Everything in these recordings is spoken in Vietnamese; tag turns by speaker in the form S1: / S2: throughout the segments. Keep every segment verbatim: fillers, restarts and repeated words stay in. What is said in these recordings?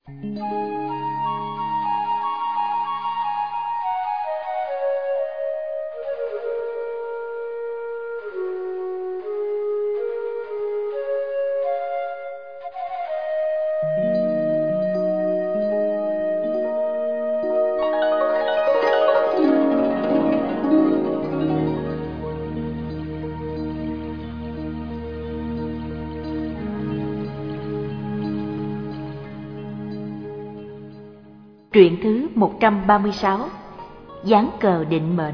S1: Truyện thứ một trăm ba mươi sáu. Dán cờ định mệnh.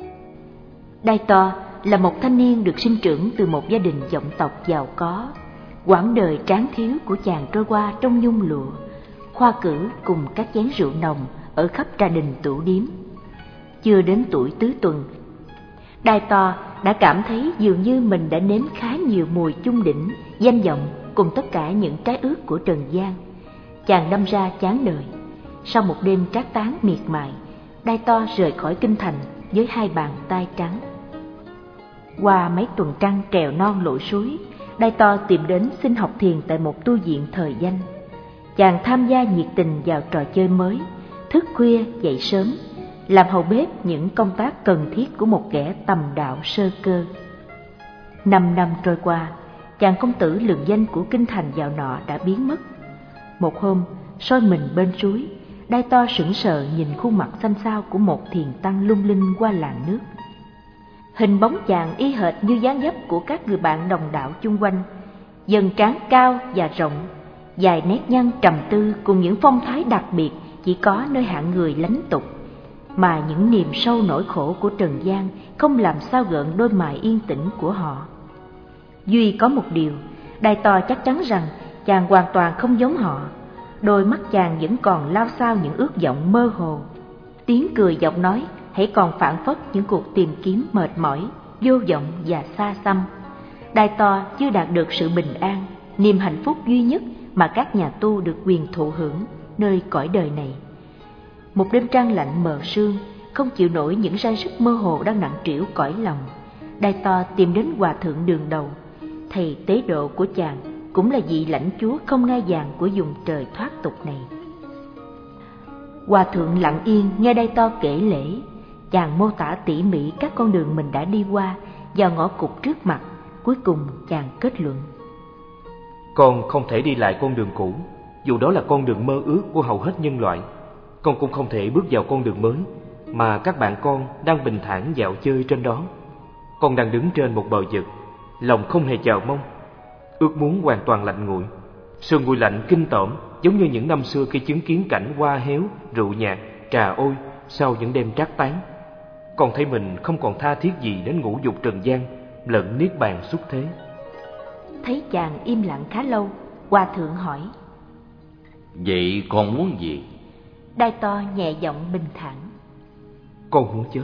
S1: Đai To là một thanh niên được sinh trưởng từ một gia đình vọng tộc giàu có. Quãng đời tráng thiếu của chàng trôi qua trong nhung lụa, khoa cử cùng các chén rượu nồng ở khắp trà đình tửu điếm. Chưa đến tuổi tứ tuần, Đai To đã cảm thấy dường như mình đã nếm khá nhiều mùi chung đỉnh, danh vọng cùng tất cả những trái ước của trần gian. Chàng đâm ra chán đời. Sau một đêm trác tán miệt mài, Đai To rời khỏi kinh thành với hai bàn tay trắng. Qua mấy tuần trăng trèo non lội suối, Đai To tìm đến xin học thiền tại một tu viện thời danh. Chàng tham gia nhiệt tình vào trò chơi mới, thức khuya dậy sớm, làm hầu bếp những công tác cần thiết của một kẻ tầm đạo sơ cơ. Năm năm trôi qua, chàng công tử lừng danh của kinh thành dạo nọ đã biến mất. Một hôm, soi mình bên suối, Đai To sững sờ nhìn khuôn mặt xanh xao của một thiền tăng lung linh qua làn nước. Hình bóng chàng y hệt như dáng dấp của các người bạn đồng đạo chung quanh, dần trán cao và rộng, dài nét nhăn trầm tư cùng những phong thái đặc biệt chỉ có nơi hạng người lánh tục, mà những niềm sâu nỗi khổ của trần gian không làm sao gợn đôi mày yên tĩnh của họ. Duy có một điều, Đai To chắc chắn rằng chàng hoàn toàn không giống họ. Đôi mắt chàng vẫn còn lao xao những ước vọng mơ hồ, tiếng cười giọng nói hãy còn phảng phất những cuộc tìm kiếm mệt mỏi, vô vọng và xa xăm. Đai To chưa đạt được sự bình an, niềm hạnh phúc duy nhất mà các nhà tu được quyền thụ hưởng nơi cõi đời này. Một đêm trăng lạnh mờ sương, không chịu nổi những rai sức mơ hồ đang nặng trĩu cõi lòng, Đai To tìm đến hòa thượng Đường Đầu, thầy tế độ của chàng, cũng là vị lãnh chúa không ngai vàng của vùng trời thoát tục này. Hòa thượng lặng yên nghe Đai To kể lễ. Chàng mô tả tỉ mỉ các con đường mình đã đi qua vào ngõ cụt trước mặt. Cuối cùng chàng kết luận:
S2: Con không thể đi lại con đường cũ, dù đó là con đường mơ ước của hầu hết nhân loại. Con cũng không thể bước vào con đường mới mà các bạn con đang bình thản dạo chơi trên đó. Con đang đứng trên một bờ vực, lòng không hề chờ mong, ước muốn hoàn toàn lạnh nguội. Sương nguội lạnh kinh tởm, giống như những năm xưa khi chứng kiến cảnh hoa héo, rượu nhạt, trà ôi sau những đêm trác tán. Con thấy mình không còn tha thiết gì đến ngũ dục trần gian lẫn niết bàn xuất thế.
S1: Thấy chàng im lặng khá lâu, Hòa thượng hỏi:
S3: Vậy con muốn gì?
S1: Đai To nhẹ giọng bình thản:
S2: Con muốn chết.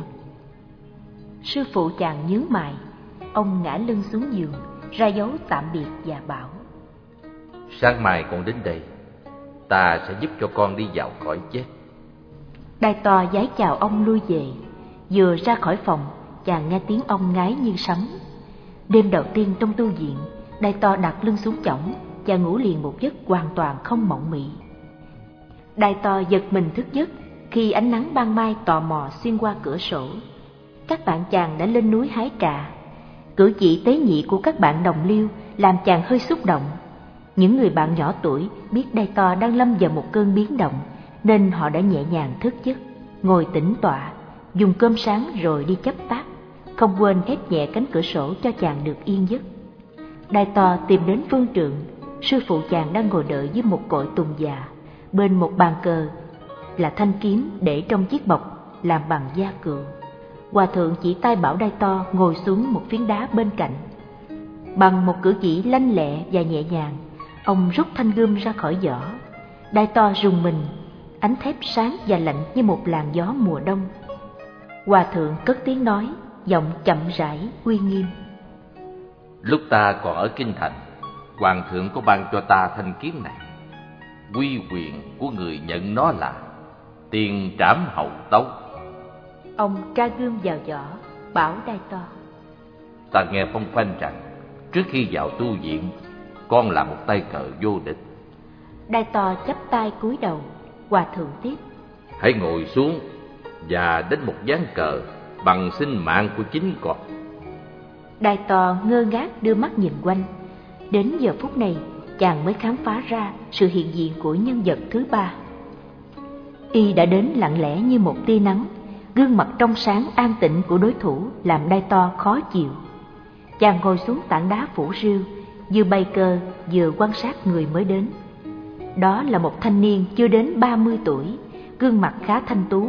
S1: Sư phụ chàng nhướng mày. Ông ngã lưng xuống giường, ra dấu tạm biệt và bảo:
S3: Sáng mai con đến đây, ta sẽ giúp cho con đi vào cõi chết.
S1: Đai To vái chào ông lui về. Vừa ra khỏi phòng, chàng nghe tiếng ông ngáy như sấm. Đêm đầu tiên trong tu viện, Đai To đặt lưng xuống chõng và ngủ liền một giấc hoàn toàn không mộng mị. Đai To giật mình thức giấc khi ánh nắng ban mai tò mò xuyên qua cửa sổ. Các bạn chàng đã lên núi hái trà. Cử chỉ tế nhị của các bạn đồng liêu làm chàng hơi xúc động. Những người bạn nhỏ tuổi biết Đai To đang lâm vào một cơn biến động, nên họ đã nhẹ nhàng thức giấc, ngồi tĩnh tọa, dùng cơm sáng rồi đi chấp tác, không quên khép nhẹ cánh cửa sổ cho chàng được yên giấc. Đai To tìm đến phương trượng. Sư phụ chàng đang ngồi đợi dưới một cội tùng già, bên một bàn cờ là thanh kiếm để trong chiếc bọc làm bằng da cừu. Hòa thượng chỉ tay bảo Đai To ngồi xuống một phiến đá bên cạnh. Bằng một cử chỉ lanh lẹ và nhẹ nhàng, ông rút thanh gươm ra khỏi vỏ. Đai To rùng mình, ánh thép sáng và lạnh như một làn gió mùa đông. Hòa thượng cất tiếng nói, giọng chậm rãi uy nghiêm:
S3: Lúc ta còn ở kinh thành, hoàng thượng có ban cho ta thanh kiếm này. Quy quyền của người nhận nó là tiền trảm hậu tấu.
S1: Ông tra gươm vào vỏ, bảo Đai To:
S3: Ta nghe phong phanh rằng trước khi vào tu viện, con là một tay cờ vô địch.
S1: Đai To chắp tay cúi đầu. Hòa thượng tiếp:
S3: Hãy ngồi xuống và đánh một ván cờ bằng sinh mạng của chính con.
S1: Đai To ngơ ngác đưa mắt nhìn quanh. Đến giờ phút này, chàng mới khám phá ra sự hiện diện của nhân vật thứ ba. Y đã đến lặng lẽ như một tia nắng. Gương mặt trong sáng an tịnh của đối thủ làm Đai To khó chịu. Chàng ngồi xuống tảng đá phủ rêu, vừa bày cờ vừa quan sát người mới đến. Đó là một thanh niên chưa đến ba mươi tuổi, gương mặt khá thanh tú.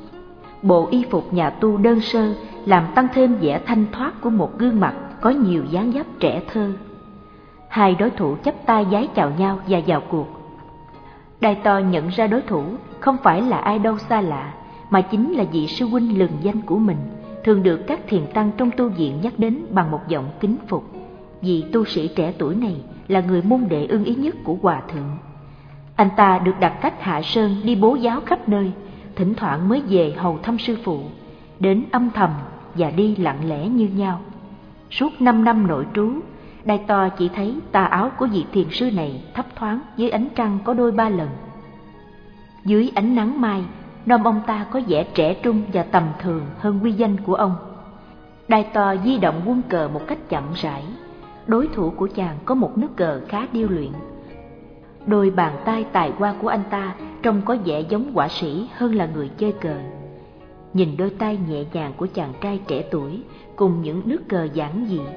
S1: Bộ y phục nhà tu đơn sơ làm tăng thêm vẻ thanh thoát của một gương mặt có nhiều dáng dấp trẻ thơ. Hai đối thủ chắp tay vái chào nhau và vào cuộc. Đai To nhận ra đối thủ không phải là ai đâu xa lạ, mà chính là vị sư huynh lừng danh của mình, thường được các thiền tăng trong tu viện nhắc đến bằng một giọng kính phục. Vị tu sĩ trẻ tuổi này là người môn đệ ưng ý nhất của Hòa thượng. Anh ta được đặt cách hạ sơn đi bố giáo khắp nơi, thỉnh thoảng mới về hầu thăm sư phụ, đến âm thầm và đi lặng lẽ như nhau. Suốt năm năm nội trú, Đai To chỉ thấy tà áo của vị thiền sư này thấp thoáng dưới ánh trăng có đôi ba lần. Dưới ánh nắng mai, nôm ông ta có vẻ trẻ trung và tầm thường hơn uy danh của ông. Đai To di động quân cờ một cách chậm rãi. Đối thủ của chàng có một nước cờ khá điêu luyện. Đôi bàn tay tài hoa của anh ta trông có vẻ giống họa sĩ hơn là người chơi cờ. Nhìn đôi tay nhẹ nhàng của chàng trai trẻ tuổi cùng những nước cờ giản dị,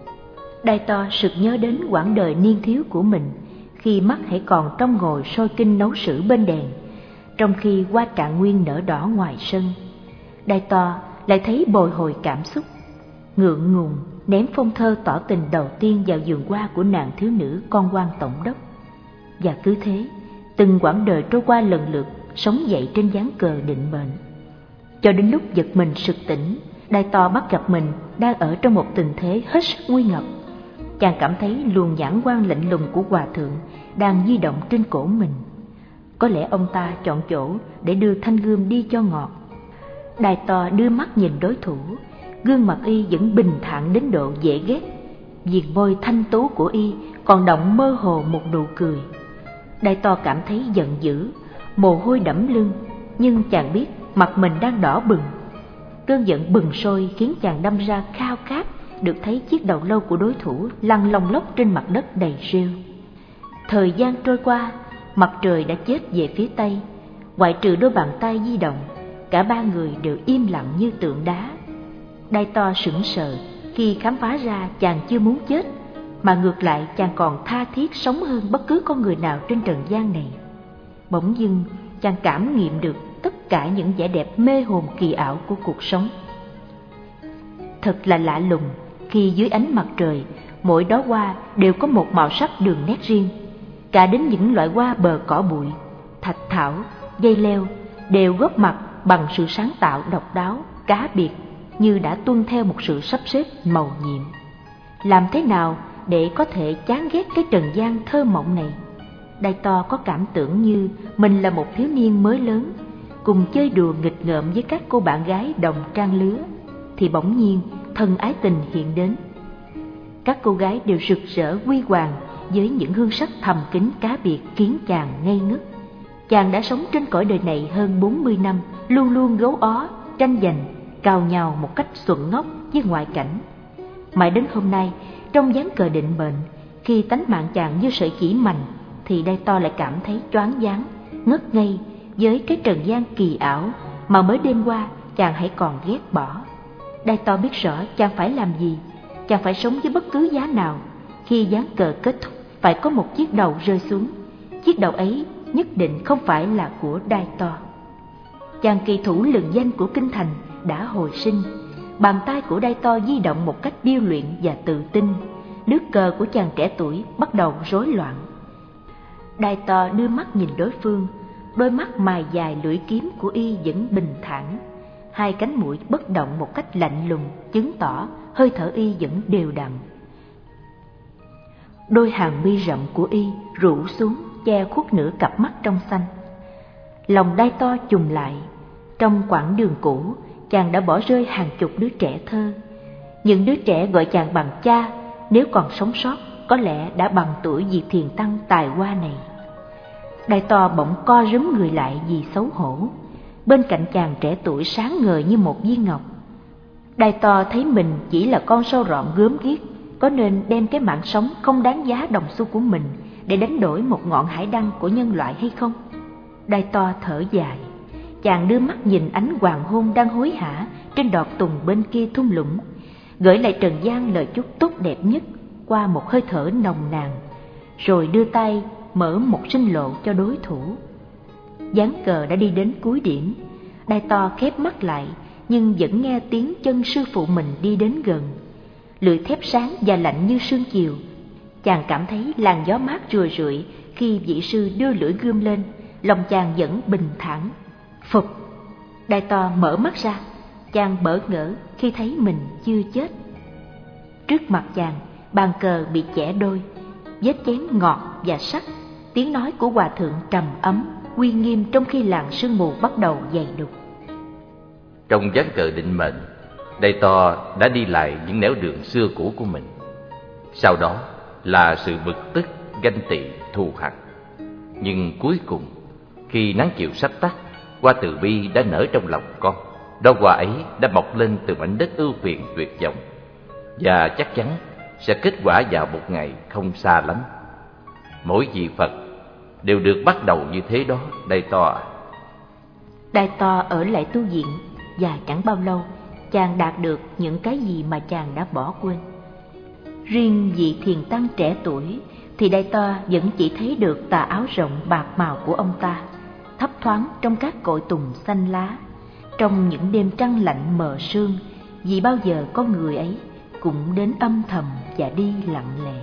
S1: Đai To sực nhớ đến quãng đời niên thiếu của mình, khi mắt hãy còn trong ngồi soi kinh nấu sử bên đèn, trong khi hoa trạng nguyên nở đỏ ngoài sân. Đai To lại thấy bồi hồi cảm xúc, ngượng ngùng ném phong thơ tỏ tình đầu tiên vào vườn hoa của nàng thiếu nữ con quan tổng đốc. Và cứ thế, từng quãng đời trôi qua lần lượt, sống dậy trên ván cờ định mệnh. Cho đến lúc giật mình sực tỉnh, Đai To bắt gặp mình đang ở trong một tình thế hết sức nguy ngập. Chàng cảm thấy luồng nhãn quan lạnh lùng của Hòa thượng đang di động trên cổ mình. Có lẽ ông ta chọn chỗ để đưa thanh gươm đi cho ngọt. Đai To đưa mắt nhìn đối thủ, gương mặt y vẫn bình thản đến độ dễ ghét. Viền môi thanh tú của y còn động mơ hồ một nụ cười. Đai To cảm thấy giận dữ, mồ hôi đẫm lưng, nhưng chàng biết mặt mình đang đỏ bừng. Cơn giận bừng sôi khiến chàng đâm ra khao khát được thấy chiếc đầu lâu của đối thủ lăn lông lốc trên mặt đất đầy rêu. Thời gian trôi qua, mặt trời đã chết về phía tây. Ngoại trừ đôi bàn tay di động, cả ba người đều im lặng như tượng đá. Đai To sững sờ khi khám phá ra chàng chưa muốn chết, mà ngược lại chàng còn tha thiết sống hơn bất cứ con người nào trên trần gian này. Bỗng dưng chàng cảm nghiệm được tất cả những vẻ đẹp mê hồn kỳ ảo của cuộc sống. Thật là lạ lùng khi dưới ánh mặt trời, mỗi đóa hoa đều có một màu sắc đường nét riêng. Cả đến những loại hoa bờ cỏ bụi, thạch thảo, dây leo đều góp mặt bằng sự sáng tạo độc đáo, cá biệt, như đã tuân theo một sự sắp xếp mầu nhiệm. Làm thế nào để có thể chán ghét cái trần gian thơ mộng này? Đai To có cảm tưởng như mình là một thiếu niên mới lớn, cùng chơi đùa nghịch ngợm với các cô bạn gái đồng trang lứa, thì bỗng nhiên thần ái tình hiện đến. Các cô gái đều rực rỡ huy hoàng với những hương sắc thầm kín cá biệt khiến chàng ngây ngất. Chàng đã sống trên cõi đời này hơn bốn mươi năm, luôn luôn gấu ó, tranh giành, cào nhào một cách xuẩn ngốc với ngoại cảnh. Mãi đến hôm nay, trong ván cờ định mệnh, khi tánh mạng chàng như sợi chỉ mành, thì Đai To lại cảm thấy choáng váng, ngất ngây với cái trần gian kỳ ảo mà mới đêm qua chàng hãy còn ghét bỏ. Đai To biết rõ chàng phải làm gì. Chàng phải sống với bất cứ giá nào. Khi ván cờ kết thúc, phải có một chiếc đầu rơi xuống. Chiếc đầu ấy nhất định không phải là của Đai To. Chàng kỳ thủ lừng danh của kinh thành đã hồi sinh. Bàn tay của Đai To di động một cách điêu luyện và tự tin. Nước cờ của chàng trẻ tuổi bắt đầu rối loạn. Đai To đưa mắt nhìn đối phương. Đôi mắt mài dài lưỡi kiếm của y vẫn bình thản. Hai cánh mũi bất động một cách lạnh lùng, chứng tỏ hơi thở y vẫn đều đặn. Đôi hàng mi rậm của y rũ xuống che khuất nửa cặp mắt trong xanh. Lòng Đai To chùng lại. Trong quãng đường cũ, chàng đã bỏ rơi hàng chục đứa trẻ thơ. Những đứa trẻ gọi chàng bằng cha, nếu còn sống sót, có lẽ đã bằng tuổi vị thiền tăng tài hoa này. Đài to bỗng co rúm người lại vì xấu hổ. Bên cạnh chàng trẻ tuổi sáng ngời như một viên ngọc. Đài to thấy mình chỉ là con sâu rọn gớm ghiếc, có nên đem cái mạng sống không đáng giá đồng xu của mình để đánh đổi một ngọn hải đăng của nhân loại hay không? Đài to thở dài, chàng đưa mắt nhìn ánh hoàng hôn đang hối hả trên đọt tùng bên kia thung lũng, gửi lại trần gian lời chúc tốt đẹp nhất qua một hơi thở nồng nàn, rồi đưa tay mở một sinh lộ cho đối thủ. Ván cờ đã đi đến cuối điểm, Đài to khép mắt lại nhưng vẫn nghe tiếng chân sư phụ mình đi đến gần. Lưỡi thép sáng và lạnh như sương chiều. Chàng cảm thấy làn gió mát rười rượi khi vị sư đưa lưỡi gươm lên, lòng chàng vẫn bình thản. Phụt! Đài to mở mắt ra, chàng bỡ ngỡ khi thấy mình chưa chết. Trước mặt chàng, bàn cờ bị chẻ đôi, vết chém ngọt và sắc, tiếng nói của hòa thượng trầm ấm, uy nghiêm trong khi làn sương mù bắt đầu dày đục.
S3: Trong ván cờ định mệnh, Đài to đã đi lại những nẻo đường xưa cũ của mình. Sau đó là sự bực tức, ganh tị, thù hằn. Nhưng cuối cùng, khi nắng chiều sắp tắt, hoa từ bi đã nở trong lòng con. Đóa hoa ấy đã mọc lên từ mảnh đất ưu phiền tuyệt vọng, và chắc chắn sẽ kết quả vào một ngày không xa lắm. Mỗi vị Phật đều được bắt đầu như thế đó, Đài to à.
S1: Đài to ở lại tu viện, và chẳng bao lâu chàng đạt được những cái gì mà chàng đã bỏ quên. Riêng vị thiền tăng trẻ tuổi thì Đài to vẫn chỉ thấy được tà áo rộng bạc màu của ông ta, thấp thoáng trong các cội tùng xanh lá. Trong những đêm trăng lạnh mờ sương, vì bao giờ con người ấy cũng đến âm thầm và đi lặng lẽ.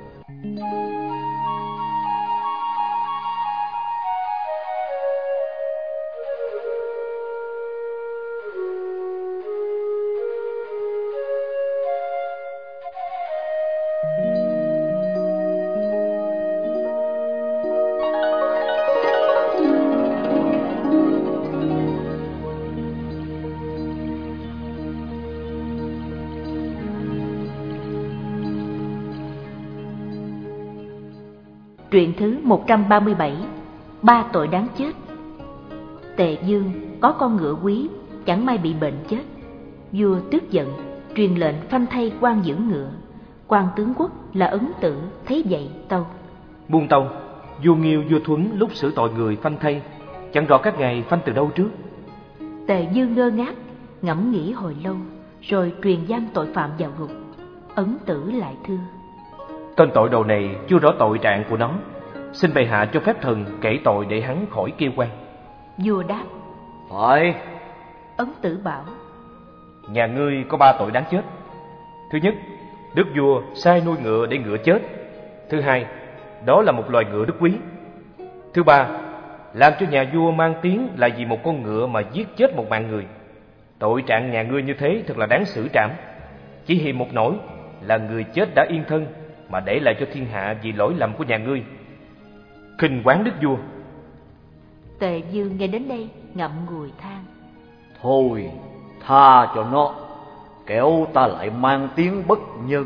S1: Truyện thứ một trăm ba mươi bảy. Ba tội đáng chết. Tề Dương có con ngựa quý, chẳng may bị bệnh chết. Vua tức giận, truyền lệnh phanh thay quan giữ ngựa. Quan tướng quốc là Ấn Tử thấy vậy tâu:
S2: Buông tâu, vua Nghiêu vua Thuấn lúc xử tội người phanh thay, chẳng rõ các ngài phanh từ đâu trước.
S1: Tề Dương ngơ ngác, ngẫm nghĩ hồi lâu, rồi truyền giam tội phạm vào ngục. Ấn Tử lại thưa:
S2: Tên tội đồ này chưa rõ tội trạng của nó, xin bệ hạ cho phép thần kể tội để hắn khỏi kêu quan.
S1: Vua đáp:
S4: Phải.
S1: Ấn Tử bảo:
S2: Nhà ngươi có ba tội đáng chết. Thứ nhất, đức vua sai nuôi ngựa để ngựa chết. Thứ hai, đó là một loài ngựa đức quý. Thứ ba, làm cho nhà vua mang tiếng là vì một con ngựa mà giết chết một mạng người. Tội trạng nhà ngươi như thế thật là đáng xử trảm. Chỉ hiềm một nỗi là người chết đã yên thân, mà để lại cho thiên hạ vì lỗi lầm của nhà ngươi. Khinh quán đức vua.
S1: Tề Dương nghe đến đây ngậm ngùi than:
S4: Thôi, tha cho nó, kẻo ta lại mang tiếng bất nhân.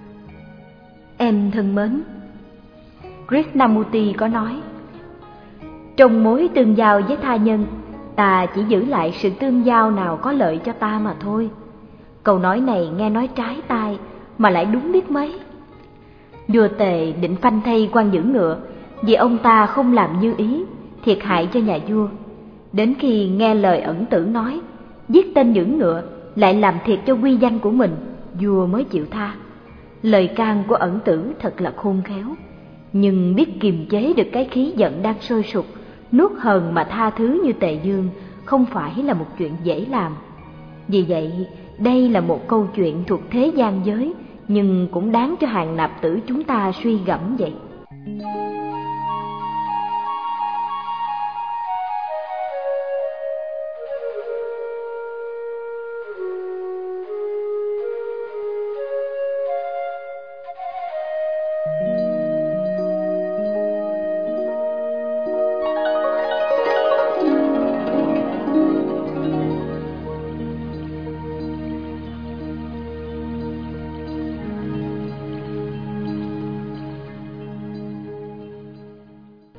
S5: Em thân mến, Krishnamurti có nói: trong mối tương giao với tha nhân, ta chỉ giữ lại sự tương giao nào có lợi cho ta mà thôi. Câu nói này nghe nói trái tai mà lại đúng biết mấy. Vua Tề định phanh thay quan giữ ngựa vì ông ta không làm như ý, thiệt hại cho nhà vua. Đến khi nghe lời Ẩn Tử nói giết tên giữ ngựa lại làm thiệt cho uy danh của mình, vua mới chịu tha. Lời can của Ẩn Tử thật là khôn khéo, nhưng biết kiềm chế được cái khí giận đang sôi sục, nuốt hờn mà tha thứ như Tề Dương không phải là một chuyện dễ làm. Vì vậy, đây là một câu chuyện thuộc thế gian giới, nhưng cũng đáng cho hàng nạp tử chúng ta suy gẫm vậy.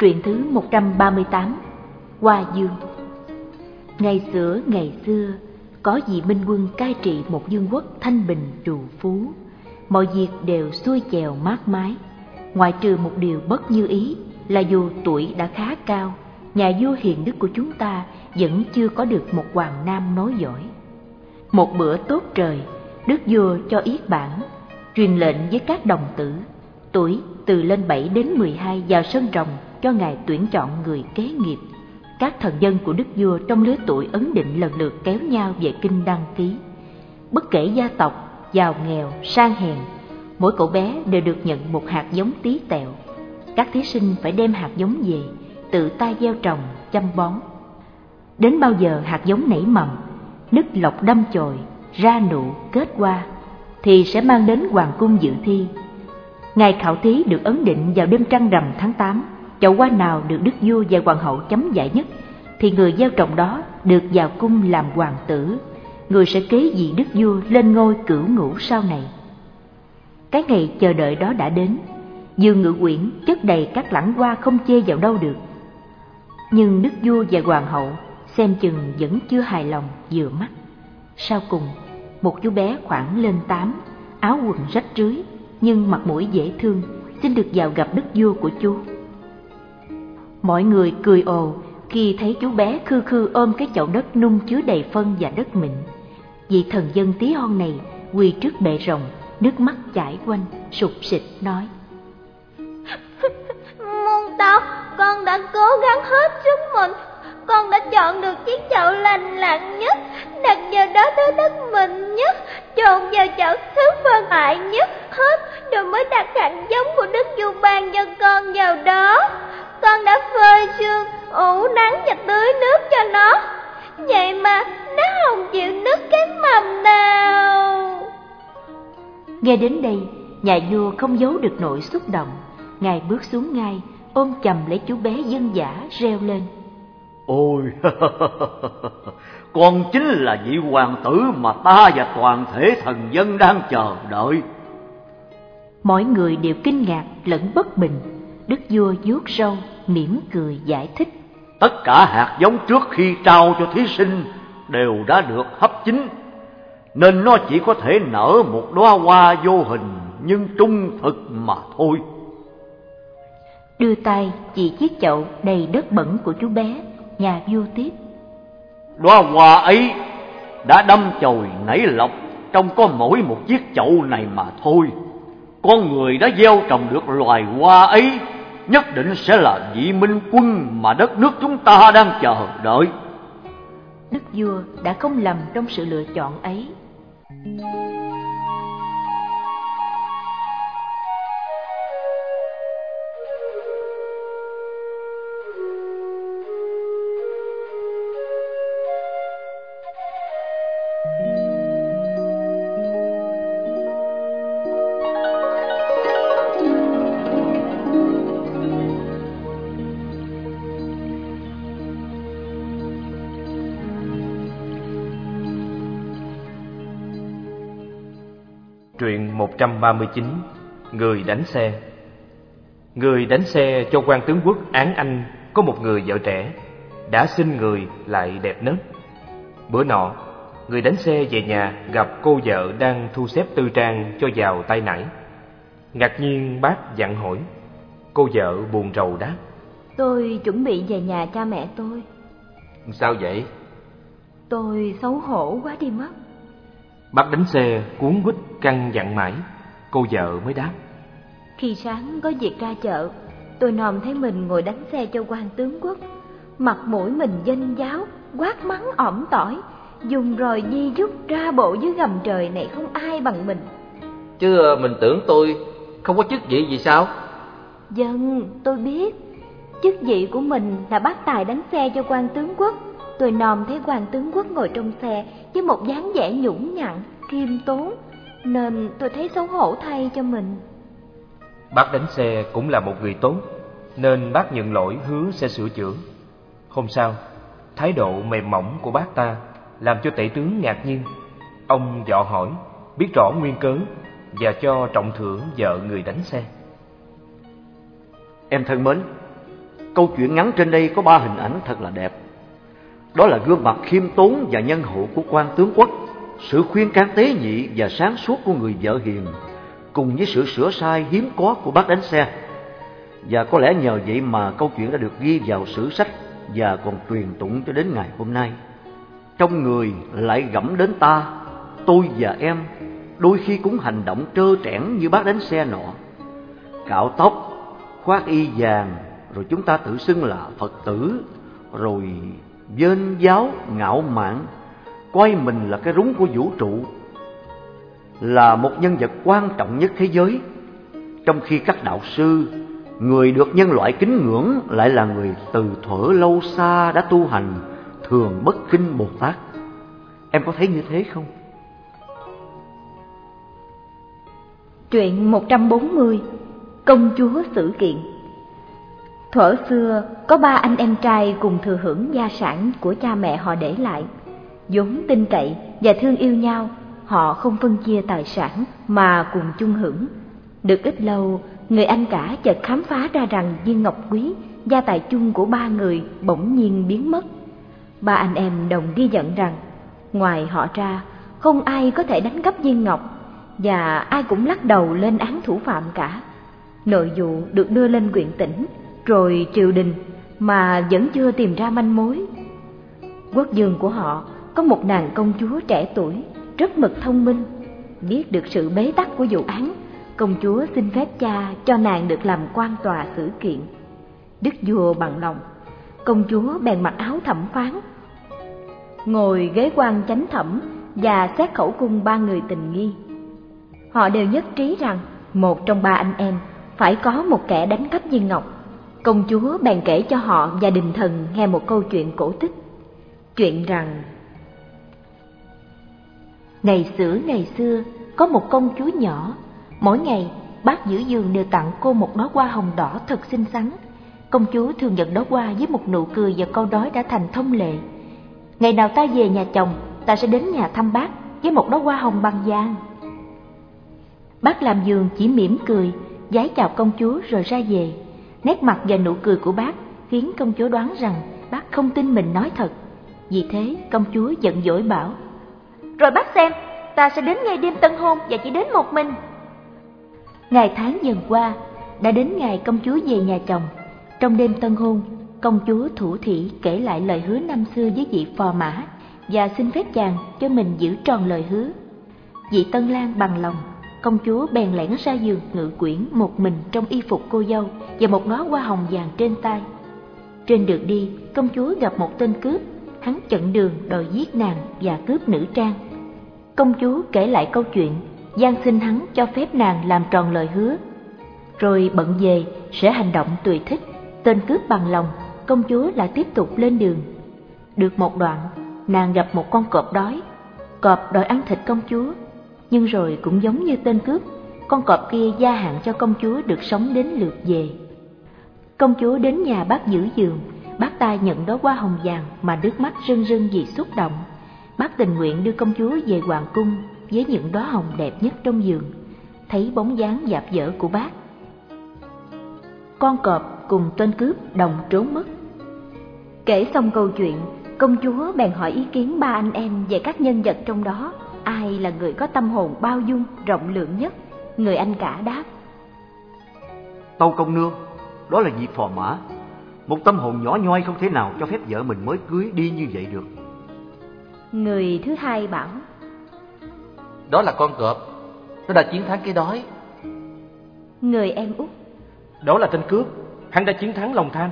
S1: Truyện thứ một trăm ba mươi tám. Hoa Dương. Ngày xưa ngày xưa, có vị minh quân cai trị một vương quốc thanh bình trù phú. Mọi việc đều xuôi chèo mát mái, ngoại trừ một điều bất như ý là dù tuổi đã khá cao, nhà vua hiền đức của chúng ta vẫn chưa có được một hoàng nam nối dõi. Một bữa tốt trời, đức vua cho yết bản, truyền lệnh với các đồng tử, tuổi từ lên bảy đến mười hai vào sân rồng cho ngài tuyển chọn người kế nghiệp. Các thần dân của đức vua trong lứa tuổi ấn định lần lượt kéo nhau về kinh đăng ký. Bất kể gia tộc, giàu nghèo, sang hèn, mỗi cậu bé đều được nhận một hạt giống tí tẹo. Các thí sinh phải đem hạt giống về, tự tay gieo trồng, chăm bón. Đến bao giờ hạt giống nảy mầm, nứt lọc đâm chồi, ra nụ, kết hoa, thì sẽ mang đến hoàng cung dự thi. Ngày khảo thí được ấn định vào đêm trăng rằm tháng tám. Chậu hoa nào được đức vua và hoàng hậu chấm giải nhất thì người gieo trồng đó được vào cung làm hoàng tử, người sẽ kế vị đức vua lên ngôi cửu ngũ sau này. Cái ngày chờ đợi đó đã đến. Vườn ngự uyển chất đầy các lẵng hoa không chê vào đâu được. Nhưng đức vua và hoàng hậu xem chừng vẫn chưa hài lòng vừa mắt. Sau cùng, một chú bé khoảng lên tám, áo quần rách rưới nhưng mặt mũi dễ thương, xin được vào gặp đức vua của chú. Mọi người cười ồ khi thấy chú bé khư khư ôm cái chậu đất nung chứa đầy phân và đất mịn. Vị thần dân tí hon này quỳ trước bệ rồng, nước mắt chảy quanh, sụp sịt nói:
S6: Muôn tóc, con đã cố gắng hết sức mình. Con đã chọn được chiếc chậu lành lặn nhất, đặt vào đó thứ đất mình nhất, trộn vào chậu thứ phân hại nhất hết, rồi mới đặt hạt giống của đức vua ban cho con vào đó. Con đã phơi sương, ủ nắng và tưới nước cho nó, vậy mà nó không chịu nứt cái mầm nào.
S1: Nghe đến đây, nhà vua không giấu được nỗi xúc động. Ngài bước xuống ngai, ôm chầm lấy chú bé dân dã, reo lên:
S4: Ôi, con chính là vị hoàng tử mà ta và toàn thể thần dân đang chờ đợi.
S1: Mọi người đều kinh ngạc lẫn bất bình. Đức vua vuốt râu, mỉm cười giải thích:
S4: Tất cả hạt giống trước khi trao cho thí sinh đều đã được hấp chín, nên nó chỉ có thể nở một đóa hoa vô hình nhưng trung thực mà thôi.
S1: Đưa tay chỉ chiếc chậu đầy đất bẩn của chú bé, nhà vua tiếp:
S4: Đóa hoa ấy đã đâm chồi nảy lọc trong có mỗi một chiếc chậu này mà thôi. Con người đã gieo trồng được loài hoa ấy nhất định sẽ là vị minh quân mà đất nước chúng ta đang chờ đợi.
S1: Đức vua đã không lầm trong sự lựa chọn ấy.
S2: Truyện một trăm ba mươi chín. Người đánh xe. Người đánh xe cho quan tướng quốc Án Anh có một người vợ trẻ, đã xinh người lại đẹp nết. Bữa nọ, người đánh xe về nhà gặp cô vợ đang thu xếp tư trang cho vào tay nải. Ngạc nhiên bác dặn hỏi. Cô vợ buồn rầu đáp:
S5: Tôi chuẩn bị về nhà cha mẹ tôi.
S3: Sao vậy?
S5: Tôi xấu hổ quá đi mất.
S2: Bác đánh xe cuống quýt căn dặn mãi, cô vợ mới đáp:
S5: Khi sáng có việc ra chợ, tôi nòm thấy mình ngồi đánh xe cho quan tướng quốc. Mặt mũi mình danh giáo, quát mắng ỏm tỏi, dùng roi di rút ra bộ dưới gầm trời này không ai bằng mình.
S3: Chứ mình tưởng tôi không có chức vị gì sao?
S5: Vâng, tôi biết. Chức vị của mình là bác tài đánh xe cho quan tướng quốc. Tôi nòm thấy quan tướng quốc ngồi trong xe với một dáng vẻ nhũng nhặn, khiêm tốn, nên tôi thấy xấu hổ thay cho mình.
S2: Bác đánh xe cũng là một người tốt, nên bác nhận lỗi hứa sẽ sửa chữa. Hôm sau, thái độ mềm mỏng của bác ta làm cho tể tướng ngạc nhiên. Ông dò hỏi, biết rõ nguyên cớ và cho trọng thưởng vợ người đánh xe.
S4: Em thân mến, Câu chuyện ngắn trên đây có ba hình ảnh thật là đẹp. Đó là gương mặt khiêm tốn và nhân hậu của quan tướng quốc, sự khuyên can tế nhị và sáng suốt của người vợ hiền, cùng với sự sửa sai hiếm có của bác đánh xe. Và có lẽ nhờ vậy mà câu chuyện đã được ghi vào sử sách và còn truyền tụng cho đến ngày hôm nay. Trong người lại gẫm đến ta, tôi và em đôi khi cũng hành động trơ trẽn như bác đánh xe nọ. Cạo tóc, khoác y vàng, rồi chúng ta tự xưng là Phật tử, rồi vênh váo ngạo mạn, coi mình là cái rúng của vũ trụ, là một nhân vật quan trọng nhất thế giới. Trong khi các đạo sư, người được nhân loại kính ngưỡng lại là người từ thuở lâu xa đã tu hành Thường Bất Kinh Bồ Tát. Em có thấy như thế không?
S5: Truyện một trăm bốn mươi. Công chúa Sử Kiện. Thuở xưa có ba anh em trai cùng thừa hưởng gia sản của cha mẹ họ để lại. Vốn tin cậy và thương yêu nhau, họ không phân chia tài sản mà cùng chung hưởng. Được ít lâu, người anh cả chợt khám phá ra rằng viên ngọc quý, gia tài chung của ba người, bỗng nhiên biến mất. Ba anh em đồng ghi nhận rằng ngoài họ ra không ai có thể đánh cắp viên ngọc, và ai cũng lắc đầu lên án thủ phạm cả. Nội vụ được đưa lên huyện tỉnh, rồi triều đình, mà vẫn chưa tìm ra manh mối. Quốc vương của họ có một nàng công chúa trẻ tuổi, rất mực thông minh. Biết được sự bế tắc của vụ án, công chúa xin phép cha cho nàng được làm quan tòa xử kiện. Đức vua bằng lòng, công chúa bèn mặc áo thẩm phán, ngồi ghế quan chánh thẩm và xét khẩu cung ba người tình nghi. Họ đều nhất trí rằng một trong ba anh em phải có một kẻ đánh cắp viên ngọc. Công chúa bèn kể cho họ và đình thần nghe một câu chuyện cổ tích. Chuyện rằng
S1: ngày xưa ngày xưa có một công chúa nhỏ. Mỗi ngày bác giữ giường đều tặng cô một đóa hoa hồng đỏ thật xinh xắn. Công chúa thường nhận đóa hoa với một nụ cười, và câu nói đã thành thông lệ: ngày nào ta về nhà chồng, ta sẽ đến nhà thăm bác với một đóa hoa hồng bằng vàng. Bác làm giường chỉ mỉm cười, vái chào công chúa rồi ra về. Nét mặt và nụ cười của bác khiến công chúa đoán rằng bác không tin mình nói thật. Vì thế công chúa giận dỗi bảo: rồi bác xem, ta sẽ đến ngay đêm tân hôn và chỉ đến một mình. Ngày tháng dần qua, đã đến ngày công chúa về nhà chồng. Trong đêm tân hôn, công chúa thủ thỉ kể lại lời hứa năm xưa với vị phò mã và xin phép chàng cho mình giữ tròn lời hứa. Vị tân lang bằng lòng, công chúa bèn lẻn ra giường ngự quyển một mình trong y phục cô dâu và một ngó hoa hồng vàng trên tay. Trên đường đi, công chúa gặp một tên cướp. Hắn chặn đường đòi giết nàng và cướp nữ trang. Công chúa kể lại câu chuyện, van xin hắn cho phép nàng làm tròn lời hứa, rồi bận về sẽ hành động tùy thích. Tên cướp bằng lòng, công chúa lại tiếp tục lên đường. Được một đoạn, nàng gặp một con cọp đói. Cọp đòi ăn thịt công chúa, nhưng rồi cũng giống như tên cướp, con cọp kia gia hạn cho công chúa được sống đến lượt về. Công chúa đến nhà bác giữ giường. Bác ta nhận đóa hoa hồng vàng mà nước mắt rưng rưng vì xúc động. Bác tình nguyện đưa công chúa về hoàng cung với những đóa hồng đẹp nhất trong giường. Thấy bóng dáng dạp dở của bác, con cọp cùng tên cướp đồng trốn mất. Kể xong câu chuyện, công chúa bèn hỏi ý kiến ba anh em về các nhân vật trong đó, ai là người có tâm hồn bao dung, rộng lượng nhất. Người anh cả đáp:
S4: Tâu công nương, đó là vị phò mã. Một tâm hồn nhỏ nhoi không thể nào cho phép vợ mình mới cưới đi như vậy được.
S5: Người thứ hai bảo:
S3: đó là con cọp, nó đã chiến thắng cái đói.
S5: Người em út:
S2: đó là tên cướp, hắn đã chiến thắng lòng tham.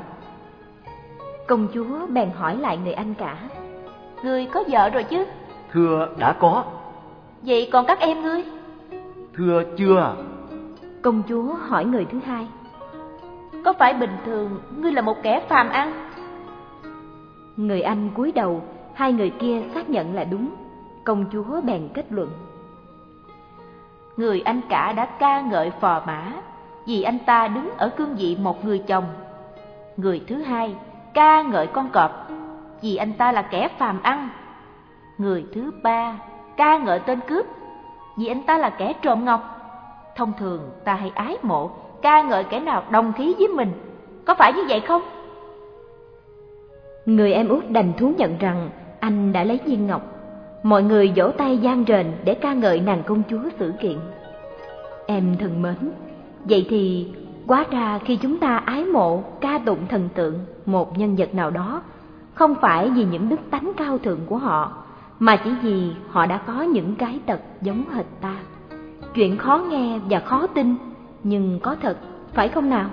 S5: Công chúa bèn hỏi lại người anh cả:
S1: ngươi có vợ rồi chứ?
S4: Thưa đã có.
S1: Vậy còn các em ngươi?
S4: Thưa chưa.
S5: Công chúa hỏi người thứ hai:
S1: có phải bình thường ngươi là một kẻ phàm ăn?
S5: Người anh cúi đầu, hai người kia xác nhận là đúng. Công chúa bèn kết luận:
S1: người anh cả đã ca ngợi phò mã vì anh ta đứng ở cương vị một người chồng. Người thứ hai ca ngợi con cọp vì anh ta là kẻ phàm ăn. Người thứ ba ca ngợi tên cướp vì anh ta là kẻ trộm ngọc. Thông thường ta hay ái mộ ca ngợi kẻ nào đồng khí với mình, có phải như vậy không?
S5: Người em út đành thú nhận rằng anh đã lấy viên ngọc. Mọi người vỗ tay vang rền để ca ngợi nàng công chúa Sử Kiện. Em thân mến, vậy thì hóa ra khi chúng ta ái mộ, ca tụng thần tượng một nhân vật nào đó, không phải vì những đức tánh cao thượng của họ, mà chỉ vì họ đã có những cái tật giống hệt ta. Chuyện khó nghe và khó tin, nhưng có thật, phải không nào?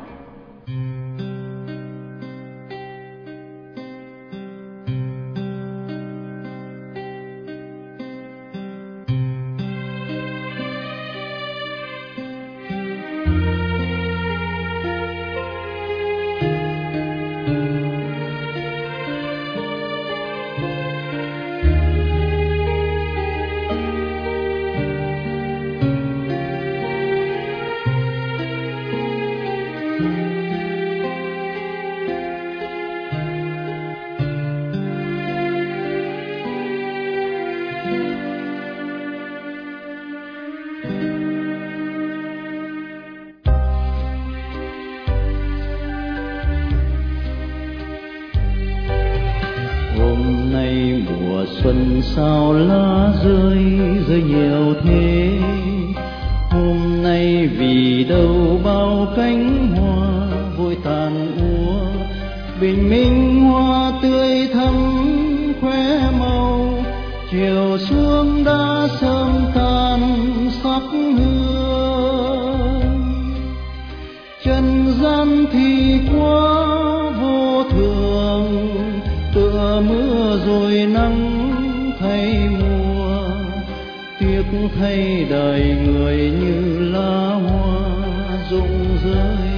S7: Xuân sao lá rơi rơi nhiều thế, hôm nay vì đâu bao cánh hoa vội tàn úa. Bình minh hoa tươi thắm khoe màu, chiều xuống đã sớm tan sắc hương. Trần gian thì quá vô thường, tựa mưa rồi nắng thay mùa. Tiếc thay đời người như lá hoa rụng rơi.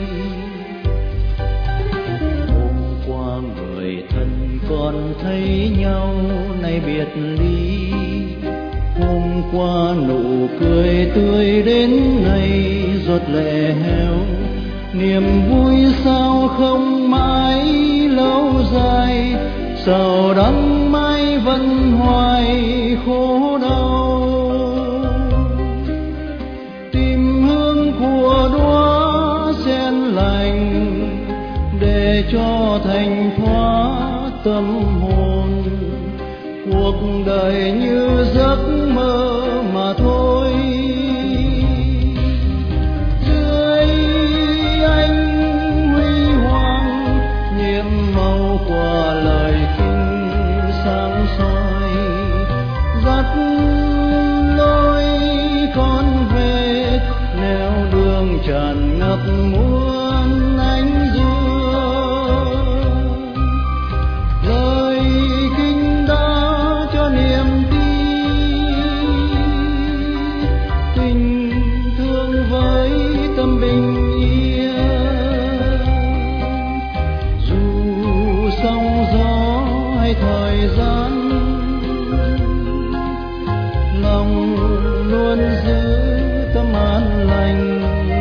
S7: Hôm qua người thân còn thấy nhau nay biệt ly, hôm qua nụ cười tươi đến nay giọt lệ heo. Niềm vui sao không mãi lâu dài, sầu đắng mãi vẫn hoài khổ đau. Tìm hương của đóa sen lành để cho thành thoát tâm hồn. Cuộc đời như giấc mơ mà thôi. Dưới ánh huy hoàng nhiệm màu của lời kinh sáng soi, dắt lối con về nẻo đường tràn ngập muôn ánh dương. Lời kinh đã cho niềm tin, tình thương với tâm bình yên. Dù sóng gió hay thời gian, lòng luôn giữ tâm an lành.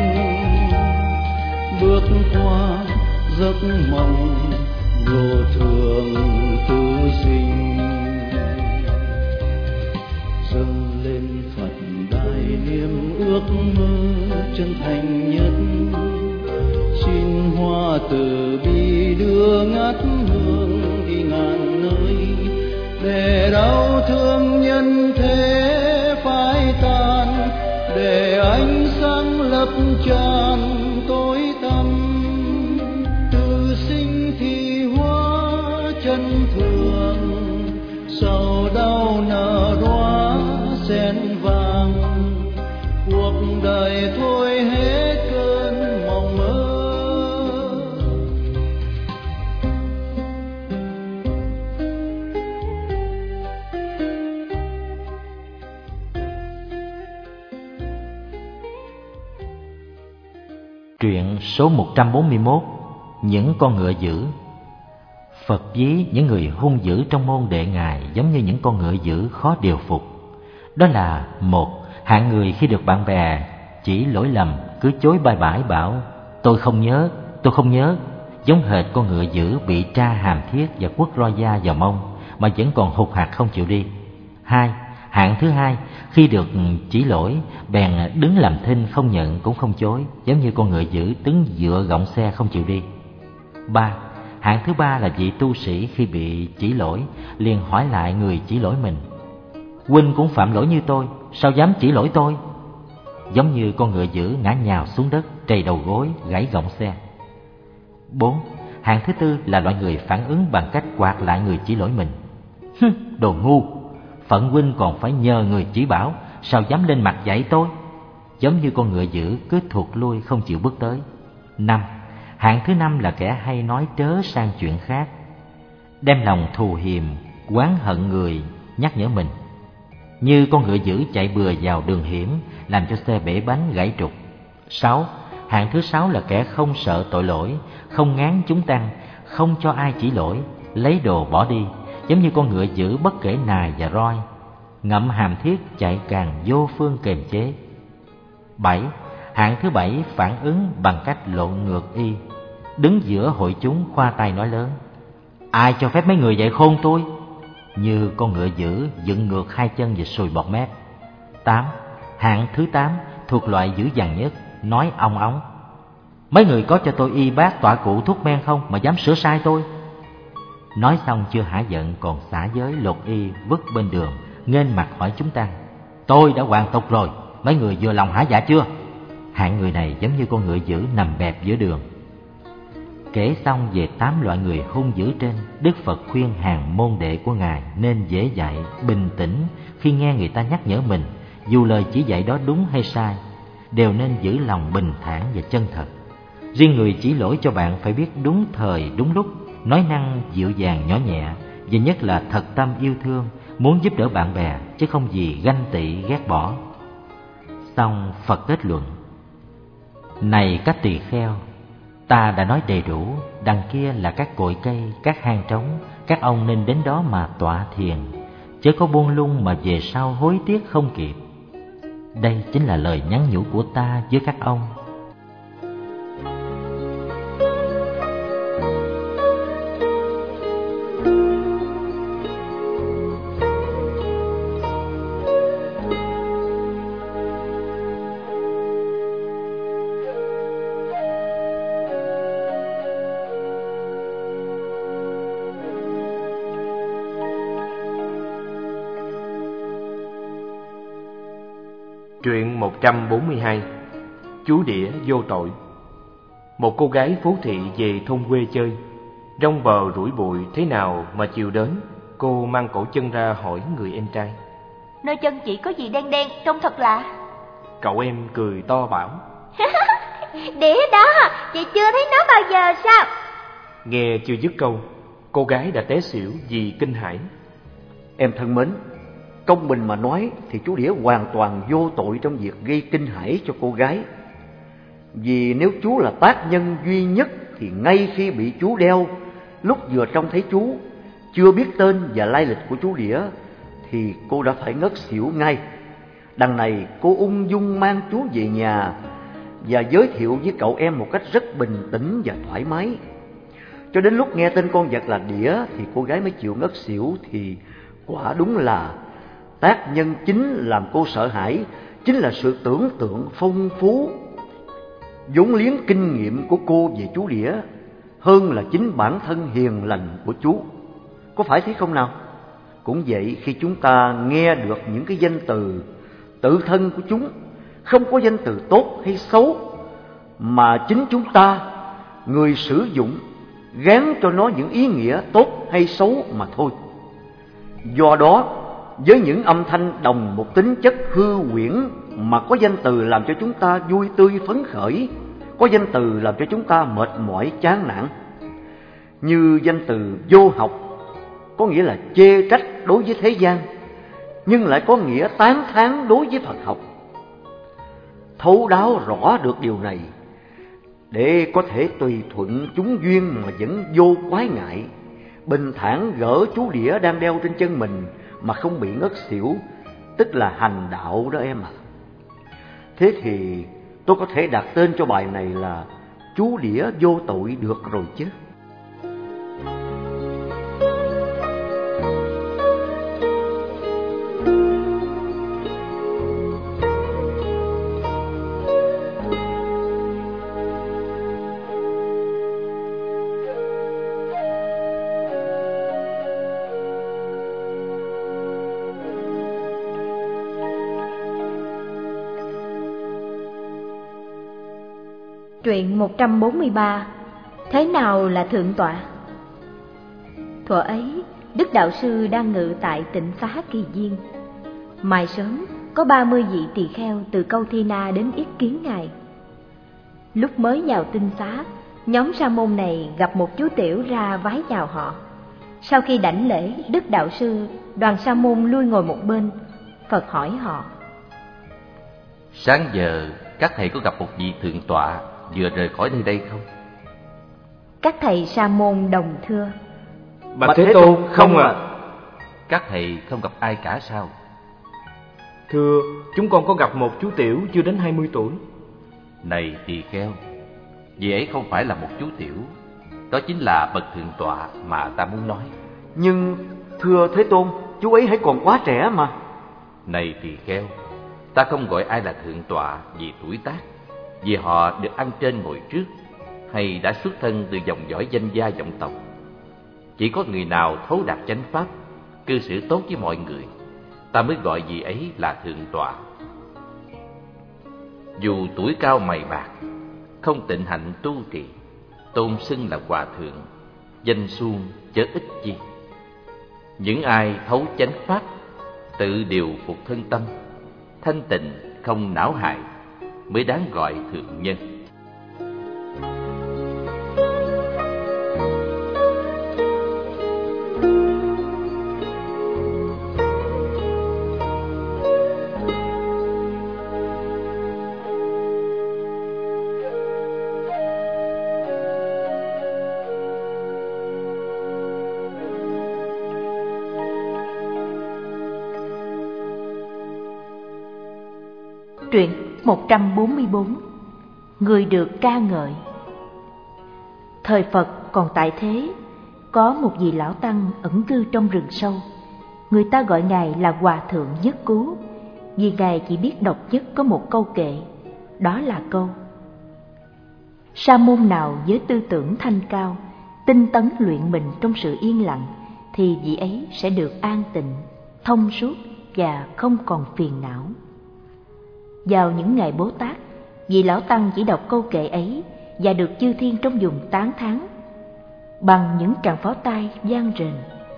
S7: Bước qua giấc mộng vô thường tư sinh, dâng lên Phật đài niềm ước mơ chân thành nhất. Xin hoa từ bi đưa ngát hương đi ngàn nơi, để đau thương nhân thế phai tan, để ánh sáng lấp tràn tối tăm. Từ sinh thì hóa chân thường, sầu đau nở đóa sen vàng. Cuộc đời thôi hết cơn mộng mơ.
S8: Truyện số một trăm bốn mươi mốt. Những con ngựa dữ. Phật ví những người hung dữ trong môn đệ Ngài giống như những con ngựa dữ khó điều phục. Đó là: một, hạng người khi được bạn bè chỉ lỗi lầm cứ chối bài bãi bảo tôi không nhớ, tôi không nhớ, giống hệt con ngựa dữ bị tra hàm thiết và quất roi da vào mông mà vẫn còn hụt hạt không chịu đi. Hai, hạng thứ hai khi được chỉ lỗi bèn đứng làm thinh, không nhận cũng không chối, giống như con ngựa dữ đứng dựa gọng xe không chịu đi. Ba, Hạng thứ ba là vị tu sĩ khi bị chỉ lỗi liền hỏi lại người chỉ lỗi mình: huynh cũng phạm lỗi như tôi, sao dám chỉ lỗi tôi? Giống như con ngựa dữ ngã nhào xuống đất, trầy đầu gối, gãy gọng xe. Bốn. Hạng thứ tư là loại người phản ứng bằng cách quạt lại người chỉ lỗi mình: hừ, đồ ngu, phận huynh còn phải nhờ người chỉ bảo, sao dám lên mặt dạy tôi? Giống như con ngựa dữ cứ thụt lui không chịu bước tới. Năm. Hạng thứ năm là kẻ hay nói trớ sang chuyện khác, đem lòng thù hiềm, oán hận người nhắc nhở mình. Như con ngựa dữ chạy bừa vào đường hiểm, làm cho xe bể bánh gãy trục. Sáu. Hạng thứ sáu là kẻ không sợ tội lỗi, không ngán chúng tăng, không cho ai chỉ lỗi, lấy đồ bỏ đi, giống như con ngựa dữ bất kể nài và roi, ngậm hàm thiết chạy càng vô phương kềm chế. Bảy. Hạng thứ bảy phản ứng bằng cách lộn ngược y, đứng giữa hội chúng khoa tay nói lớn: ai cho phép mấy người dạy khôn tôi? Như con ngựa dữ dựng ngược hai chân và sùi bọt mép. Tám. Hạng thứ tám thuộc loại dữ dằn nhất, nói ong óng: mấy người có cho tôi y bát tọa cụ thuốc men không mà dám sửa sai tôi? Nói xong chưa hả giận còn xả giới lột y vứt bên đường, nghênh mặt hỏi chúng tăng: tôi đã hoàn tục rồi, mấy người vừa lòng hả dạ chưa? Hạng người này giống như con ngựa dữ nằm bẹp giữa đường. Kể xong về tám loại người hung dữ trên, Đức Phật khuyên hàng môn đệ của Ngài nên dễ dạy, bình tĩnh khi nghe người ta nhắc nhở mình, dù lời chỉ dạy đó đúng hay sai, đều nên giữ lòng bình thản và chân thật. Riêng người chỉ lỗi cho bạn phải biết đúng thời đúng lúc, nói năng dịu dàng nhỏ nhẹ, và nhất là thật tâm yêu thương, muốn giúp đỡ bạn bè chứ không vì ganh tị ghét bỏ. Xong Phật kết luận: này các tỳ kheo, ta đã nói đầy đủ, đằng kia là các cội cây, các hang trống, các ông nên đến đó mà tọa thiền, chớ có buông lung mà về sau hối tiếc không kịp. Đây chính là lời nhắn nhủ của ta với các ông.
S2: Truyện một trăm bốn mươi hai. Chú đĩa vô tội. Một cô gái phố thị về thôn quê chơi, rong bờ rủi bụi thế nào mà chiều đến, cô mang cổ chân ra hỏi người em trai:
S6: nơi chân chị có gì đen đen, trông thật lạ.
S2: Cậu em cười to bảo:
S6: đĩa đó, chị chưa thấy nó bao giờ sao?
S2: Nghe chưa dứt câu, cô gái đã té xỉu vì kinh hãi.
S4: Em thân mến, công bình mà nói thì chú đĩa hoàn toàn vô tội trong việc gây kinh hãi cho cô gái. Vì nếu chú là tác nhân duy nhất thì ngay khi bị chú đeo, lúc vừa trông thấy chú, chưa biết tên và lai lịch của chú đĩa, thì cô đã phải ngất xỉu ngay. Đằng này cô ung dung mang chú về nhà và giới thiệu với cậu em một cách rất bình tĩnh và thoải mái. Cho đến lúc nghe tên con vật là đĩa thì cô gái mới chịu ngất xỉu, thì quả đúng là tác nhân chính làm cô sợ hãi chính là sự tưởng tượng phong phú, vốn liếng kinh nghiệm của cô về chú đĩa, hơn là chính bản thân hiền lành của chú. Có phải thế không nào? Cũng vậy, khi chúng ta nghe được những cái danh từ tự thân của chúng, không có danh từ tốt hay xấu, mà chính chúng ta, người sử dụng, gán cho nó những ý nghĩa tốt hay xấu mà thôi. Do đó, với những âm thanh đồng một tính chất hư huyễn mà có danh từ làm cho chúng ta vui tươi phấn khởi, có danh từ làm cho chúng ta mệt mỏi chán nản. Như danh từ vô học, có nghĩa là chê trách đối với thế gian, nhưng lại có nghĩa tán thán đối với Phật học. Thấu đáo rõ được điều này, để có thể tùy thuận chúng duyên mà vẫn vô quái ngại, bình thản gỡ chú đĩa đang đeo trên chân mình mà không bị ngất xỉu, tức là hành đạo đó em ạ. À. Thế thì tôi có thể đặt tên cho bài này là chú đĩa vô tội được rồi chứ.
S5: Truyện một trăm bốn mươi ba. Thế nào là thượng tọa? Thuở ấy, Đức Đạo Sư đang ngự tại Tịnh Xá Kỳ Viên. Mai sớm, có ba mươi vị tỳ kheo từ Câu Thi Na đến yết kiến Ngài. Lúc mới vào tinh xá, nhóm sa môn này gặp một chú tiểu ra vái chào họ. Sau khi đảnh lễ, Đức Đạo Sư, đoàn sa môn lui ngồi một bên. Phật hỏi họ:
S3: Sáng giờ các thầy có gặp một vị thượng tọa vừa rời khỏi nơi đây không?
S5: Các thầy sa môn đồng thưa:
S2: Bạch Thế Tôn, không ạ. À.
S3: Các thầy không gặp ai cả sao?
S2: Thưa, chúng con có gặp một chú tiểu chưa đến hai mươi tuổi.
S3: Này tỳ kheo, vị ấy không phải là một chú tiểu, đó chính là bậc thượng tọa mà ta muốn nói.
S4: Nhưng thưa Thế Tôn, chú ấy hãy còn quá trẻ mà.
S3: Này tỳ kheo, ta không gọi ai là thượng tọa vì tuổi tác, vì họ được ăn trên ngồi trước, hay đã xuất thân từ dòng dõi danh gia vọng tộc. Chỉ có người nào thấu đạt chánh pháp, cư xử tốt với mọi người, ta mới gọi vị ấy là thượng tọa. Dù tuổi cao mày bạc, không tịnh hạnh tu trì, tôn xưng là hòa thượng, danh suông chớ ích chi. Những ai thấu chánh pháp, tự điều phục thân tâm, thanh tịnh không não hại, mới đáng gọi thượng nhân.
S1: Truyện một trăm bốn mươi bốn. Người được ca ngợi. Thời Phật còn tại thế, có một vị lão tăng ẩn cư trong rừng sâu. Người ta gọi Ngài là Hòa Thượng Nhất Cứu, vì Ngài chỉ biết độc nhất có một câu kệ, đó là câu: sa môn nào với tư tưởng thanh cao, tinh tấn luyện mình trong sự yên lặng, thì vị ấy sẽ được an tịnh, thông suốt và không còn phiền não. Vào những ngày Bố Tát, vị lão tăng chỉ đọc câu kệ ấy và được chư thiên trong vùng tán thán bằng những tràng pháo tay vang rền.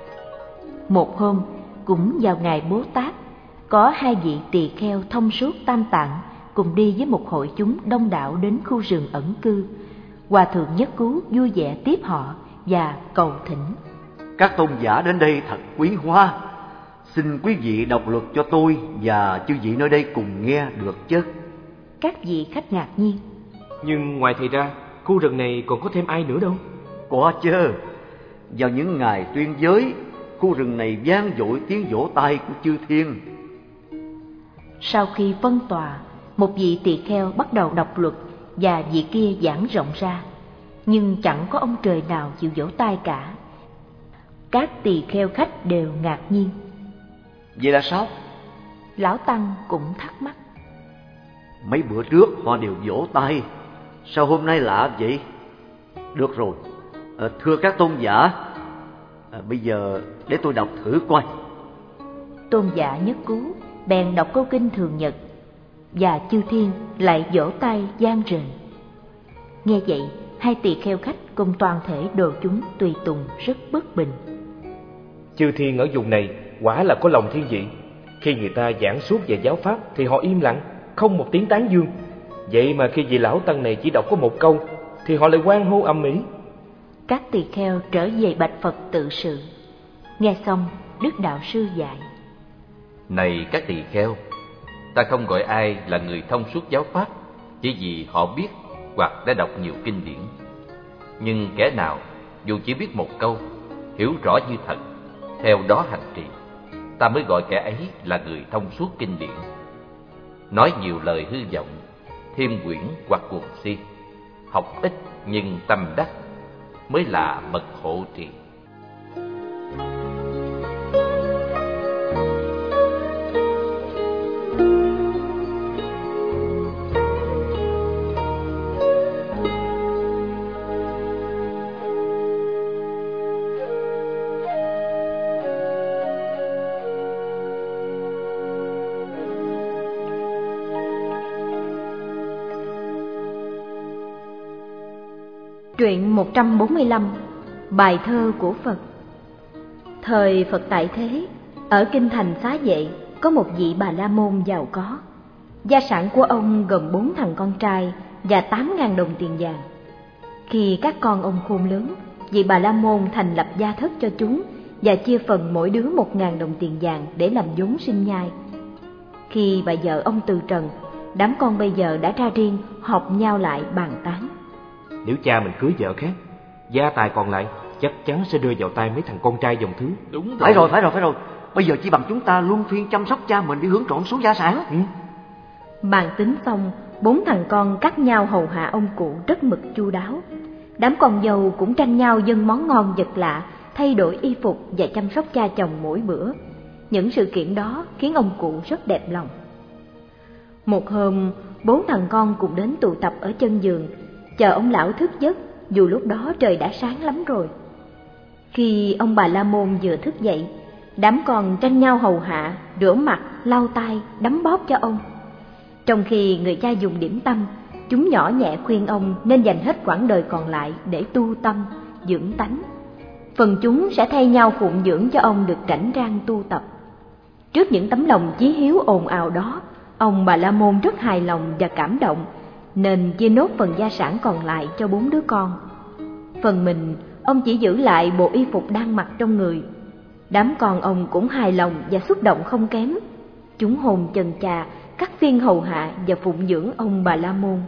S1: Một hôm, cũng vào ngày Bố Tát, có hai vị tỳ kheo thông suốt tam tạng cùng đi với một hội chúng đông đảo đến khu rừng ẩn cư. Hòa Thượng Nhất Cứu vui vẻ tiếp họ và cầu thỉnh:
S4: Các tôn giả đến đây thật quý hóa, xin quý vị đọc luật cho tôi và chư vị nơi đây cùng nghe được chứ?
S1: Các vị khách ngạc nhiên:
S2: Nhưng ngoài thầy ra, khu rừng này còn có thêm ai nữa đâu?
S4: Có chứ. Vào những ngày tuyên giới, khu rừng này vang dội tiếng vỗ tay của chư thiên.
S1: Sau khi phân tòa, một vị tỳ kheo bắt đầu đọc luật và vị kia giảng rộng ra, nhưng chẳng có ông trời nào chịu vỗ tay cả. Các tỳ kheo khách đều ngạc nhiên.
S4: Vậy là sao?
S1: Lão tăng cũng thắc mắc.
S4: Mấy bữa trước họ đều vỗ tay, sao hôm nay lạ vậy? Được rồi, à, thưa các tôn giả, à, bây giờ để tôi đọc thử coi.
S1: Tôn giả Nhất Cứu bèn đọc câu kinh thường nhật, và chư thiên lại vỗ tay vang rền. Nghe vậy, hai tỳ kheo khách cùng toàn thể đồ chúng tùy tùng rất bất bình.
S2: Chư thiên ở vùng này quả là có lòng thiên vị. Khi người ta giảng suốt về giáo pháp thì họ im lặng, không một tiếng tán dương. Vậy mà khi vị lão tăng này chỉ đọc có một câu thì họ lại hoan hô ầm ĩ.
S1: Các tỳ kheo trở về bạch Phật tự sự. Nghe xong, Đức Đạo Sư dạy:
S3: Này các tỳ kheo, ta không gọi ai là người thông suốt giáo pháp chỉ vì họ biết hoặc đã đọc nhiều kinh điển. Nhưng kẻ nào dù chỉ biết một câu, hiểu rõ như thật, theo đó hành trì, ta mới gọi kẻ ấy là người thông suốt kinh điển. Nói nhiều lời hư vọng, thêm quyển hoặc cuồng si, học ít nhưng tâm đắc, mới là bậc hộ trì.
S5: Truyện một trăm bốn mươi lăm. Bài thơ của Phật. Thời Phật tại thế, ở kinh thành Xá Vệ có một vị Bà La Môn giàu có. Gia sản của ông gồm bốn thằng con trai và tám ngàn đồng tiền vàng. Khi các con ông khôn lớn, vị Bà La Môn thành lập gia thất cho chúng và chia phần mỗi đứa một ngàn đồng tiền vàng để làm vốn sinh nhai. Khi bà vợ ông từ trần, đám con bây giờ đã ra riêng, họp nhau lại bàn tán.
S2: Nếu cha mình cưới vợ khác, gia tài còn lại chắc chắn sẽ rơi vào tay mấy thằng con trai dòng thứ.
S4: Đúng rồi. Phải rồi, phải rồi, phải rồi. Bây giờ chỉ bằng chúng ta luân phiên chăm sóc cha mình đi hưởng trọn số gia sản.
S2: Ừ.
S5: Bàn tính xong, bốn thằng con cắt nhau hầu hạ ông cụ rất mực chu đáo. Đám con dâu cũng tranh nhau dâng món ngon vật lạ, thay đổi y phục và chăm sóc cha chồng mỗi bữa. Những sự kiện đó khiến ông cụ rất đẹp lòng. Một hôm, bốn thằng con cùng đến tụ tập ở chân giường, chờ ông lão thức giấc, dù lúc đó trời đã sáng lắm rồi. Khi ông Bà La Môn vừa thức dậy, đám con tranh nhau hầu hạ, rửa mặt, lau tay, đấm bóp cho ông. Trong khi người cha dùng điểm tâm, chúng nhỏ nhẹ khuyên ông nên dành hết quãng đời còn lại để tu tâm, dưỡng tánh. Phần chúng sẽ thay nhau phụng dưỡng cho ông được rảnh rang tu tập. Trước những tấm lòng chí hiếu ồn ào đó, ông Bà La Môn rất hài lòng và cảm động, nên chia nốt phần gia sản còn lại cho bốn đứa con. Phần mình, ông chỉ giữ lại bộ y phục đang mặc trong người. Đám con ông cũng hài lòng và xúc động không kém. Chúng hồn chần chà, cắt phiên hầu hạ và phụng dưỡng ông Bà La Môn.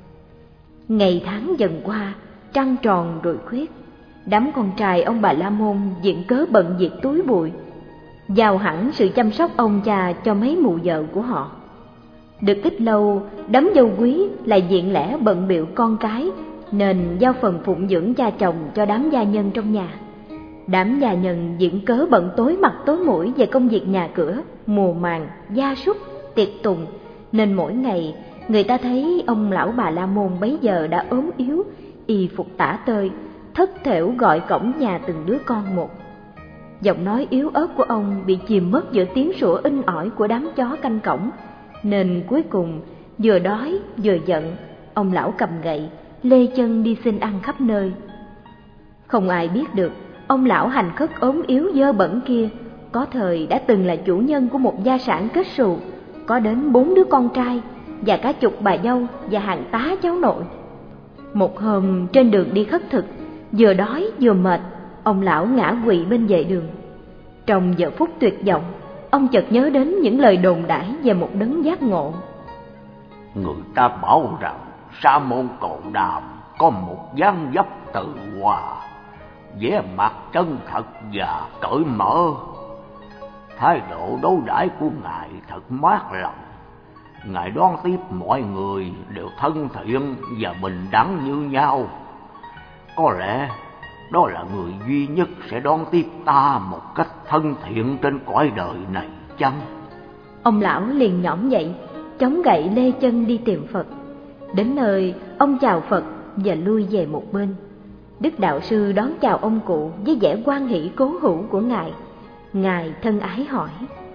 S5: Ngày tháng dần qua, trăng tròn rồi khuyết. Đám con trai ông Bà La Môn viện cớ bận việc túi bụi, giao hẳn sự chăm sóc ông cha cho mấy mụ vợ của họ. Được ít lâu, đám dâu quý lại viện lẽ bận bịu con cái, nên giao phần phụng dưỡng cha chồng cho đám gia nhân trong nhà. Đám gia nhân viện cớ bận tối mặt tối mũi về công việc nhà cửa, mùa màng, gia súc, tiệc tùng, nên mỗi ngày người ta thấy ông lão Bà La Môn bấy giờ đã ốm yếu, y phục tả tơi, thất thểu gọi cổng nhà từng đứa con một. Giọng nói yếu ớt của ông bị chìm mất giữa tiếng sủa inh ỏi của đám chó canh cổng, nên cuối cùng vừa đói vừa giận, ông lão cầm gậy lê chân đi xin ăn khắp nơi. Không ai biết được ông lão hành khất ốm yếu dơ bẩn kia có thời đã từng là chủ nhân của một gia sản kết xù, có đến bốn đứa con trai và cả chục bà dâu và hàng tá cháu nội. Một hôm trên đường đi khất thực, vừa đói vừa mệt, ông lão ngã quỵ bên vệ đường. Trong giờ phút tuyệt vọng, ông chợt nhớ đến những lời đồn đãi về một đấng giác ngộ.
S4: Người ta bảo rằng Sa môn Cồ Đàm có một dáng dấp từ hòa, vẻ mặt chân thật và cởi mở. Thái độ đối đãi của ngài thật mát lòng. Ngài đón tiếp mọi người đều thân thiện và bình đẳng như nhau. Có lẽ đó là người duy nhất sẽ đón tiếp ta một cách thân thiện trên cõi đời này chăng?
S5: Ông lão liền nhõm dậy, chống gậy lê chân đi tìm Phật. Đến nơi, ông chào Phật và lui về một bên. Đức đạo sư đón chào ông cụ với vẻ hoan hỷ cố hữu của ngài. Ngài thân ái hỏi: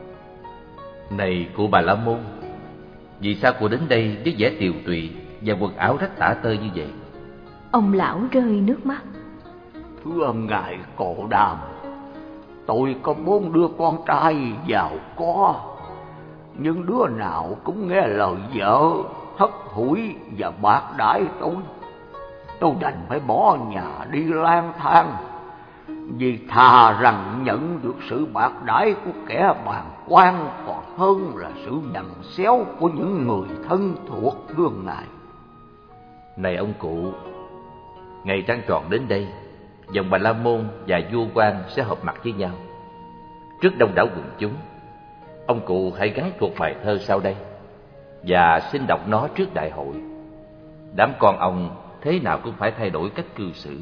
S3: Này cụ Bà La Môn, vì sao cụ đến đây với vẻ tiều tụy và quần áo rách tả tơi như vậy?
S5: Ông lão rơi nước mắt.
S4: Thưa ngài Cồ Đàm, tôi có bốn đứa con trai giàu có, nhưng đứa nào cũng nghe lời vợ, hất hủi và bạc đãi tôi. Tôi đành phải bỏ nhà đi lang thang, vì thà rằng nhận được sự bạc đãi của kẻ bàng quan còn hơn là sự dằn xéo của những người thân thuộc đương ngài.
S3: Này ông cụ, ngày trăng tròn đến đây, dòng Bà La Môn và vua quan sẽ họp mặt với nhau. Trước đông đảo quần chúng, ông cụ hãy gái thuộc bài thơ sau đây và xin đọc nó trước đại hội. Đám con ông thế nào cũng phải thay đổi cách cư xử.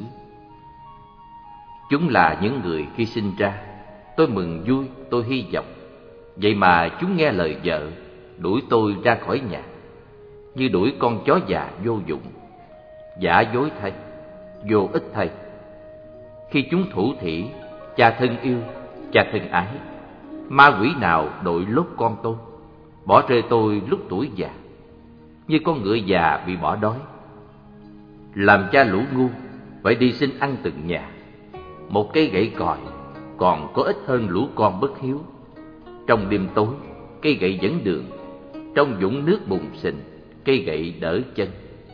S3: Chúng là những người khi sinh ra, tôi mừng vui, tôi hy vọng. Vậy mà chúng nghe lời vợ, đuổi tôi ra khỏi nhà, như đuổi con chó già vô dụng. Giả dối thay, vô ích thay. Khi chúng thủ thỉ, cha thân yêu, cha thân ái, ma quỷ nào đội lốt con tôi, bỏ rơi tôi lúc tuổi già, như con ngựa già bị bỏ đói. Làm cha lũ ngu, phải đi xin ăn từng nhà. Một cây gậy còi còn có ích hơn lũ con bất hiếu. Trong đêm tối, cây gậy dẫn đường. Trong vũng nước bùn xình, cây gậy đỡ chân.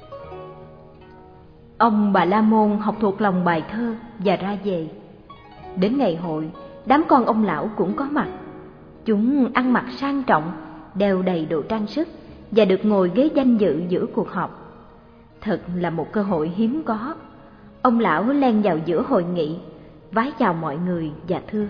S5: Ông Bà La Môn học thuộc lòng bài thơ và ra về. Đến ngày hội, đám con ông lão cũng có mặt. Chúng ăn mặc sang trọng, đeo đầy đồ trang sức và được ngồi ghế danh dự giữa cuộc họp. Thật là một cơ hội hiếm có. Ông lão len vào giữa hội nghị, vái chào mọi người và thưa: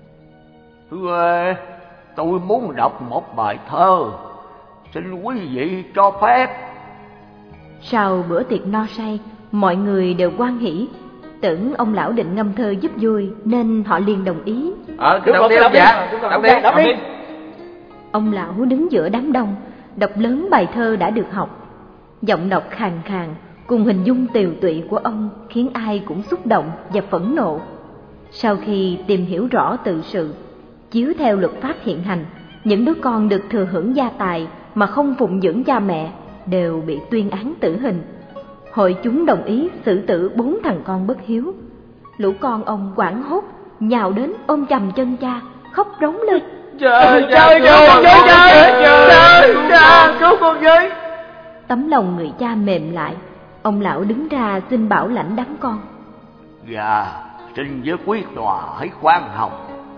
S4: Thưa, tôi muốn đọc một bài thơ, xin quý vị cho phép.
S5: Sau bữa tiệc no say, mọi người đều hoan hỉ, tưởng ông lão định ngâm thơ giúp vui nên họ liền đồng ý.
S3: Ờ, cứ đọc đi, đọc dạ, đọc đi, đọc đi.
S5: Ông lão đứng giữa đám đông, đọc lớn bài thơ đã được học. Giọng đọc khàn khàn cùng hình dung tiều tụy của ông khiến ai cũng xúc động và phẫn nộ. Sau khi tìm hiểu rõ tự sự, chiếu theo luật pháp hiện hành, những đứa con được thừa hưởng gia tài mà không phụng dưỡng cha mẹ đều bị tuyên án tử hình. Hội chúng đồng ý xử tử bốn thằng con bất hiếu. Lũ con ông hoảng hốt nhào đến ôm chầm chân cha, khóc rống lên:
S4: Trời trời trời trời trời trời cứu con với.
S5: Tấm lòng người cha mềm lại, ông lão đứng ra xin bảo lãnh đám con.
S4: Dạ, xin với quý tòa hãy khoan hồng.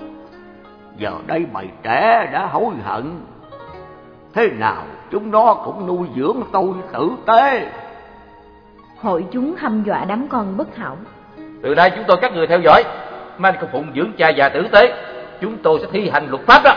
S4: Giờ đây bầy trẻ đã hối hận, thế nào chúng nó cũng nuôi dưỡng tôi tử tế.
S5: Hội chúng hăm dọa đám con bất hảo:
S3: Từ nay chúng tôi các người theo dõi, mà không phụng dưỡng cha già tử tế, chúng tôi sẽ thi hành luật pháp đó.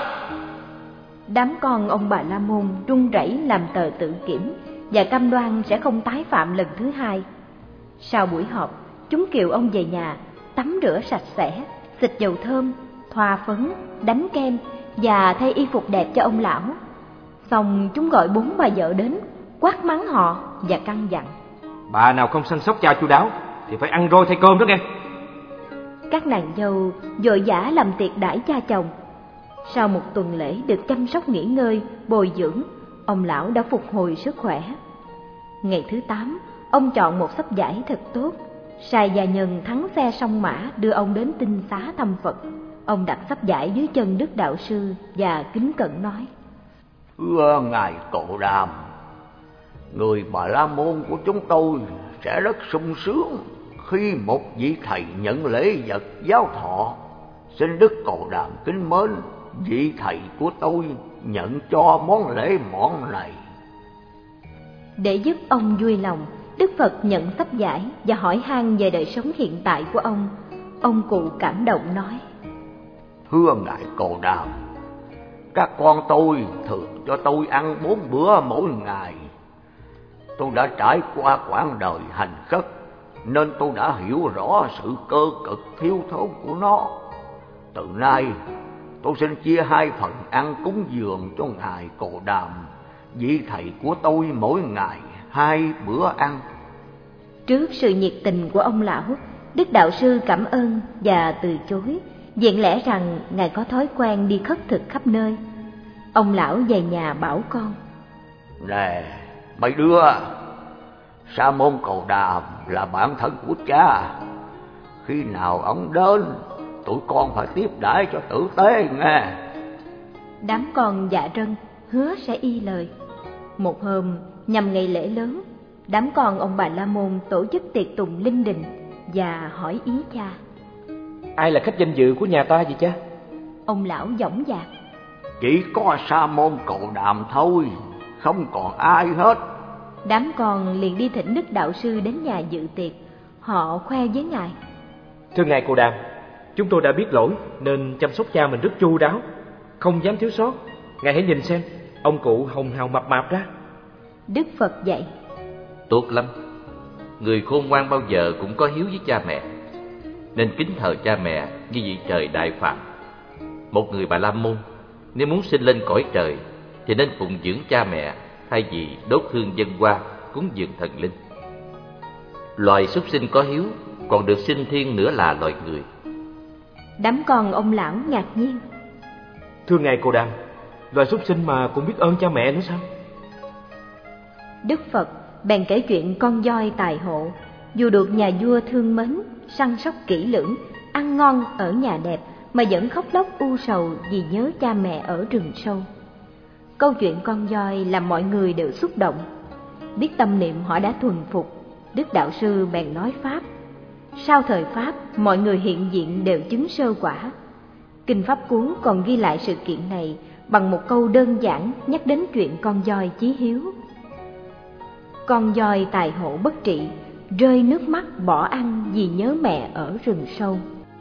S5: Đám con ông Bà La Môn run rẩy làm tờ tự kiểm và cam đoan sẽ không tái phạm lần thứ hai. Sau buổi họp, chúng kêu ông về nhà tắm rửa sạch sẽ, xịt dầu thơm, thoa phấn, đánh kem và thay y phục đẹp cho ông lão. Xong chúng gọi bốn bà vợ đến, quát mắng họ và căn dặn:
S2: Bà nào không săn sóc cha chu đáo thì phải ăn roi thay cơm đó nghe.
S5: Các nàng dâu vội vã làm tiệc đãi cha chồng. Sau một tuần lễ được chăm sóc nghỉ ngơi, bồi dưỡng, ông lão đã phục hồi sức khỏe. Ngày thứ tám, ông chọn một sắp giải thật tốt, sai gia nhân thắng xe song mã đưa ông đến tinh xá thăm Phật. Ông đặt sắp giải dưới chân Đức Đạo Sư và kính cẩn nói:
S4: Thưa ngài Cộ Đàm, người Bà La Môn của chúng tôi sẽ rất sung sướng khi một vị thầy nhận lễ vật giáo thọ. Xin Đức Cộ Đàm kính mến, vị thầy của tôi nhận cho món lễ mọn này.
S5: Để giúp ông vui lòng, Đức Phật nhận sắp giải và hỏi han về đời sống hiện tại của ông. Ông cụ cảm động nói:
S4: Thưa ngài Cồ Đàm, các con tôi thường cho tôi ăn bốn bữa mỗi ngày. Tôi đã trải qua quãng đời hành khất nên tôi đã hiểu rõ sự cơ cực thiếu thốn của nó. Từ nay tôi xin chia hai phần ăn cúng dường cho ngài Cồ Đàm, vị thầy của tôi, mỗi ngày hai bữa ăn.
S5: Trước sự nhiệt tình của ông lão, Đức Đạo Sư cảm ơn và từ chối, viện lẽ rằng ngài có thói quen đi khất thực khắp nơi. Ông lão về nhà bảo con:
S4: Nè mấy đứa, Sa môn Cồ Đàm là bạn thân của cha. Khi nào ông đến, tụi con phải tiếp đãi cho tử tế nghe.
S5: Đám con dạ rân, hứa sẽ y lời. Một hôm nhằm ngày lễ lớn, đám con ông Bà La Môn tổ chức tiệc tùng linh đình và hỏi ý cha:
S2: Ai là khách danh dự của nhà ta vậy cha?
S5: Ông lão dõng dạc:
S4: Chỉ có Sa môn Cồ Đàm thôi, không còn ai hết.
S5: Đám con liền đi thỉnh Đức Đạo Sư đến nhà dự tiệc. Họ khoe với ngài:
S2: Thưa ngài Cồ Đàm, chúng tôi đã biết lỗi nên chăm sóc cha mình rất chu đáo, không dám thiếu sót. Ngài hãy nhìn xem, ông cụ hồng hào mập mạp ra.
S5: Đức Phật dạy:
S3: Tốt lắm. Người khôn ngoan bao giờ cũng có hiếu với cha mẹ, nên kính thờ cha mẹ như vị trời đại phàm. Một người Bà La Môn nếu muốn sinh lên cõi trời thì nên phụng dưỡng cha mẹ thay vì đốt hương dân hoa cúng dường thần linh. Loài súc sinh có hiếu còn được sinh thiên nữa là loài người.
S5: Đám con ông lão ngạc nhiên:
S2: Thưa ngài Cồ Đàm, loài súc sinh mà cũng biết ơn cha mẹ nữa sao?
S5: Đức Phật bèn kể chuyện con voi tài hộ. dù được nhà vua thương mến, săn sóc kỹ lưỡng, ăn ngon ở nhà đẹp, mà vẫn khóc lóc u sầu vì nhớ cha mẹ ở rừng sâu. Câu chuyện con voi làm mọi người đều xúc động. Biết tâm niệm họ đã thuần phục, Đức Đạo Sư bèn nói Pháp. Sau thời Pháp, mọi người hiện diện đều chứng sơ quả. Kinh Pháp Cú còn ghi lại sự kiện này bằng một câu đơn giản nhắc đến chuyện con voi chí hiếu. Con voi tài hộ bất trị, rơi nước mắt bỏ ăn vì nhớ mẹ ở rừng sâu.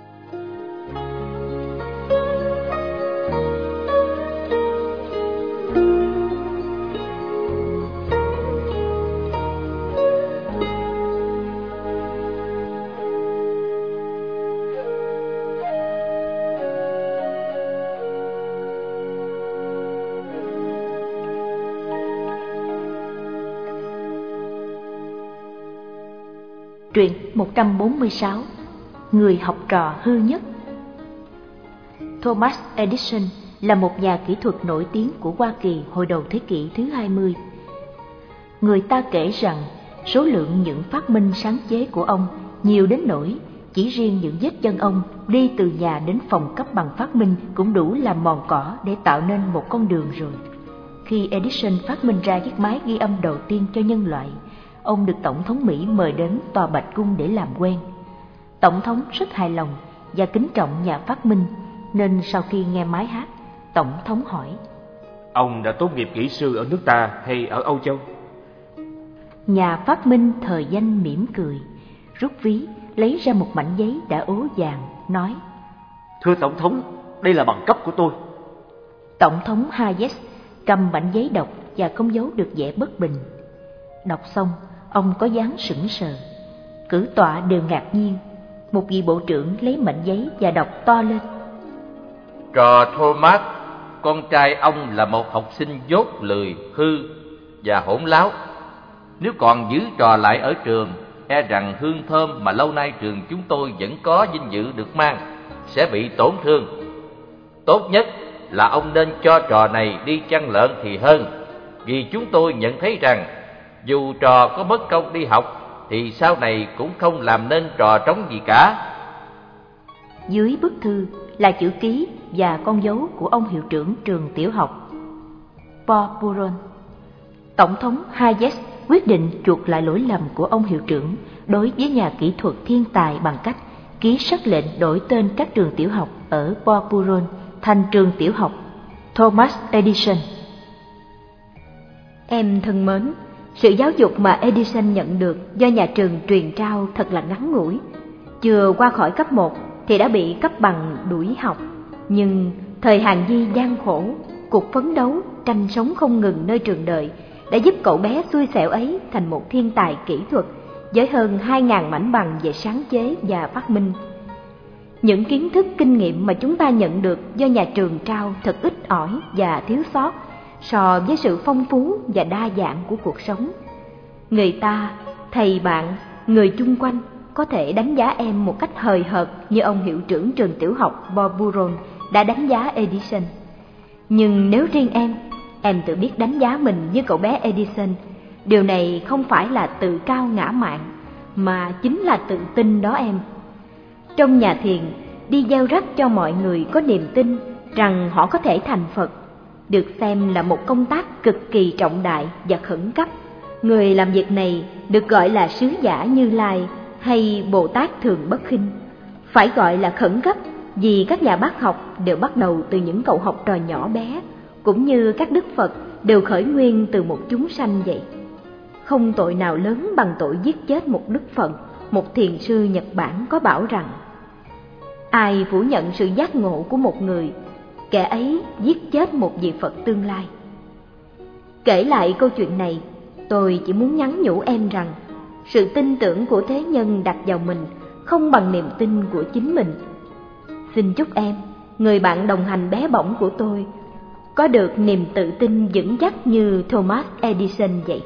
S1: Truyện một trăm bốn mươi sáu. Người học trò hư nhất. Thomas Edison là một nhà kỹ thuật nổi tiếng của Hoa Kỳ hồi đầu thế kỷ thứ hai mươi. Người ta kể rằng số lượng những phát minh sáng chế của ông nhiều đến nỗi chỉ riêng những vết chân ông đi từ nhà đến phòng cấp bằng phát minh cũng đủ làm mòn cỏ để tạo nên một con đường rồi. Khi Edison phát minh ra chiếc máy ghi âm đầu tiên cho nhân loại, ông được Tổng thống Mỹ mời đến Tòa Bạch Cung để làm quen. Tổng thống rất hài lòng và kính trọng nhà phát minh, nên sau khi nghe máy hát, Tổng thống hỏi:
S2: Ông đã tốt nghiệp kỹ sư ở nước ta hay ở Âu Châu?
S1: Nhà phát minh thời danh mỉm cười, rút ví lấy ra một mảnh giấy đã ố vàng, nói:
S4: Thưa Tổng thống, đây là bằng cấp của tôi.
S1: Tổng thống Hayes cầm mảnh giấy đọc và không giấu được vẻ bất bình. Đọc xong, ông có dáng sững sờ. Cử tọa đều ngạc nhiên. Một vị bộ trưởng lấy mảnh giấy và đọc to lên:
S3: Trò Thomas, con trai ông là một học sinh dốt lười, hư và hỗn láo. Nếu còn giữ trò lại ở trường, e rằng hương thơm mà lâu nay trường chúng tôi vẫn có vinh dự được mang sẽ bị tổn thương. Tốt nhất là ông nên cho trò này đi chăn lợn thì hơn, vì chúng tôi nhận thấy rằng dù trò có mất công đi học thì sau này cũng không làm nên trò trống gì cả.
S1: Dưới bức thư là chữ ký và con dấu của ông hiệu trưởng trường tiểu học Paul Buron. Tổng thống Hayes quyết định chuộc lại lỗi lầm của ông hiệu trưởng đối với nhà kỹ thuật thiên tài bằng cách ký sắc lệnh đổi tên các trường tiểu học ở Paul Buron thành trường tiểu học Thomas Edison.
S5: Em thân mến, sự giáo dục mà Edison nhận được do nhà trường truyền trao thật là ngắn ngủi. Chưa qua khỏi cấp một thì đã bị cấp bằng đuổi học. Nhưng thời hàng di gian khổ, cuộc phấn đấu, tranh sống không ngừng nơi trường đời đã giúp cậu bé xui xẻo ấy thành một thiên tài kỹ thuật với hơn hai nghìn mảnh bằng về sáng chế và phát minh. Những kiến thức kinh nghiệm mà chúng ta nhận được do nhà trường trao thật ít ỏi và thiếu sót so với sự phong phú và đa dạng của cuộc sống. Người ta, thầy bạn, người chung quanh có thể đánh giá em một cách hời hợt như ông hiệu trưởng trường tiểu học Paul Buron đã đánh giá Edison. Nhưng nếu riêng em, em tự biết đánh giá mình như cậu bé Edison, điều này không phải là tự cao ngã mạn, mà chính là tự tin đó em. Trong nhà thiền, đi gieo rắc cho mọi người có niềm tin rằng họ có thể thành Phật, được xem là một công tác cực kỳ trọng đại và khẩn cấp. Người làm việc này được gọi là sứ giả Như Lai hay Bồ Tát Thường Bất Khinh. Phải gọi là khẩn cấp vì các nhà bác học đều bắt đầu từ những cậu học trò nhỏ bé, cũng như các đức Phật đều khởi nguyên từ một chúng sanh vậy. Không tội nào lớn bằng tội giết chết một đức Phật. Một thiền sư Nhật Bản có bảo rằng: ai phủ nhận sự giác ngộ của một người, kẻ ấy giết chết một vị Phật tương lai. Kể lại câu chuyện này, tôi chỉ muốn nhắn nhủ em rằng sự tin tưởng của thế nhân đặt vào mình không bằng niềm tin của chính mình. Xin chúc em, người bạn đồng hành bé bỏng của tôi, có được niềm tự tin vững chắc như Thomas Edison vậy.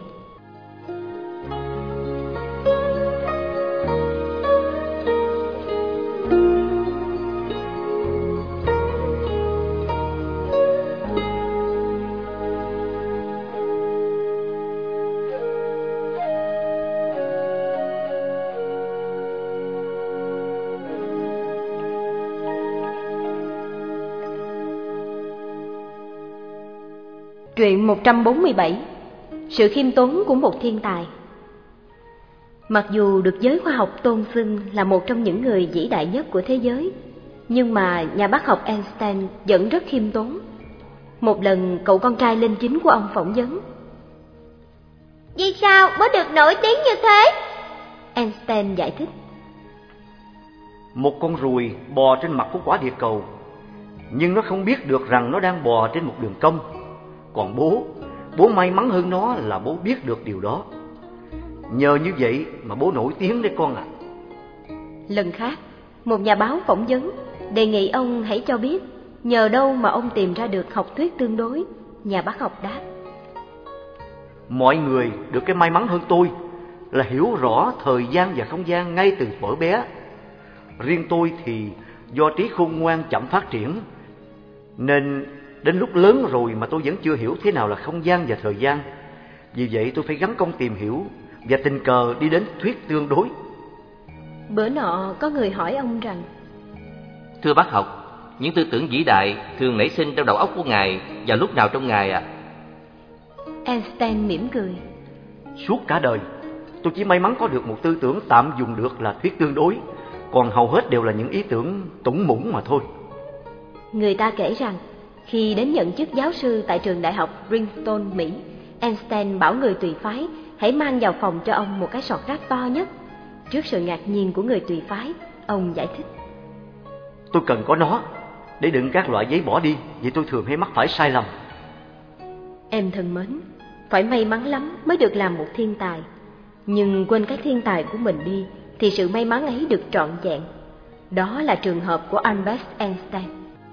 S5: Truyện một trăm bốn mươi bảy. Sự khiêm tốn của một thiên tài. Mặc dù được giới khoa học tôn xưng là một trong những người vĩ đại nhất của thế giới, nhưng mà nhà bác học Einstein vẫn rất khiêm tốn. Một lần cậu con trai lên chính của ông phỏng vấn:
S6: Vì sao bố được nổi tiếng như thế?
S5: Einstein giải thích:
S4: Một con ruồi bò trên mặt của quả địa cầu, nhưng nó không biết được rằng nó đang bò trên một đường cong. Còn bố, bố may mắn hơn nó là bố biết được điều đó. Nhờ như vậy mà bố nổi tiếng đấy con ạ. À.
S5: Lần khác, một nhà báo phỏng vấn đề nghị ông hãy cho biết nhờ đâu mà ông tìm ra được học thuyết tương đối. Nhà bác học đáp:
S4: Mọi người được cái may mắn hơn tôi là hiểu rõ thời gian và không gian ngay từ thuở bé. Riêng tôi thì do trí khôn ngoan chậm phát triển, nên đến lúc lớn rồi mà tôi vẫn chưa hiểu thế nào là không gian và thời gian. Vì vậy tôi phải gắng công tìm hiểu và tình cờ đi đến thuyết tương đối.
S5: Bữa nọ có người hỏi ông rằng:
S3: Thưa bác học, những tư tưởng vĩ đại thường nảy sinh trong đầu óc của ngài vào lúc nào trong ngày ạ? À?
S5: Einstein mỉm cười:
S4: Suốt cả đời tôi chỉ may mắn có được một tư tưởng tạm dùng được là thuyết tương đối, còn hầu hết đều là những ý tưởng tủng mũng mà thôi.
S5: Người ta kể rằng khi đến nhận chức giáo sư tại trường đại học Princeton, Mỹ, Einstein bảo người tùy phái hãy mang vào phòng cho ông một cái sọt rác to nhất. Trước sự ngạc nhiên của người tùy phái, ông giải thích:
S4: Tôi cần có nó để đựng các loại giấy bỏ đi, vì tôi thường hay mắc phải sai lầm.
S5: Em thân mến, phải may mắn lắm mới được làm một thiên tài. Nhưng quên cái thiên tài của mình đi thì sự may mắn ấy được trọn vẹn. Đó là trường hợp của Albert Einstein.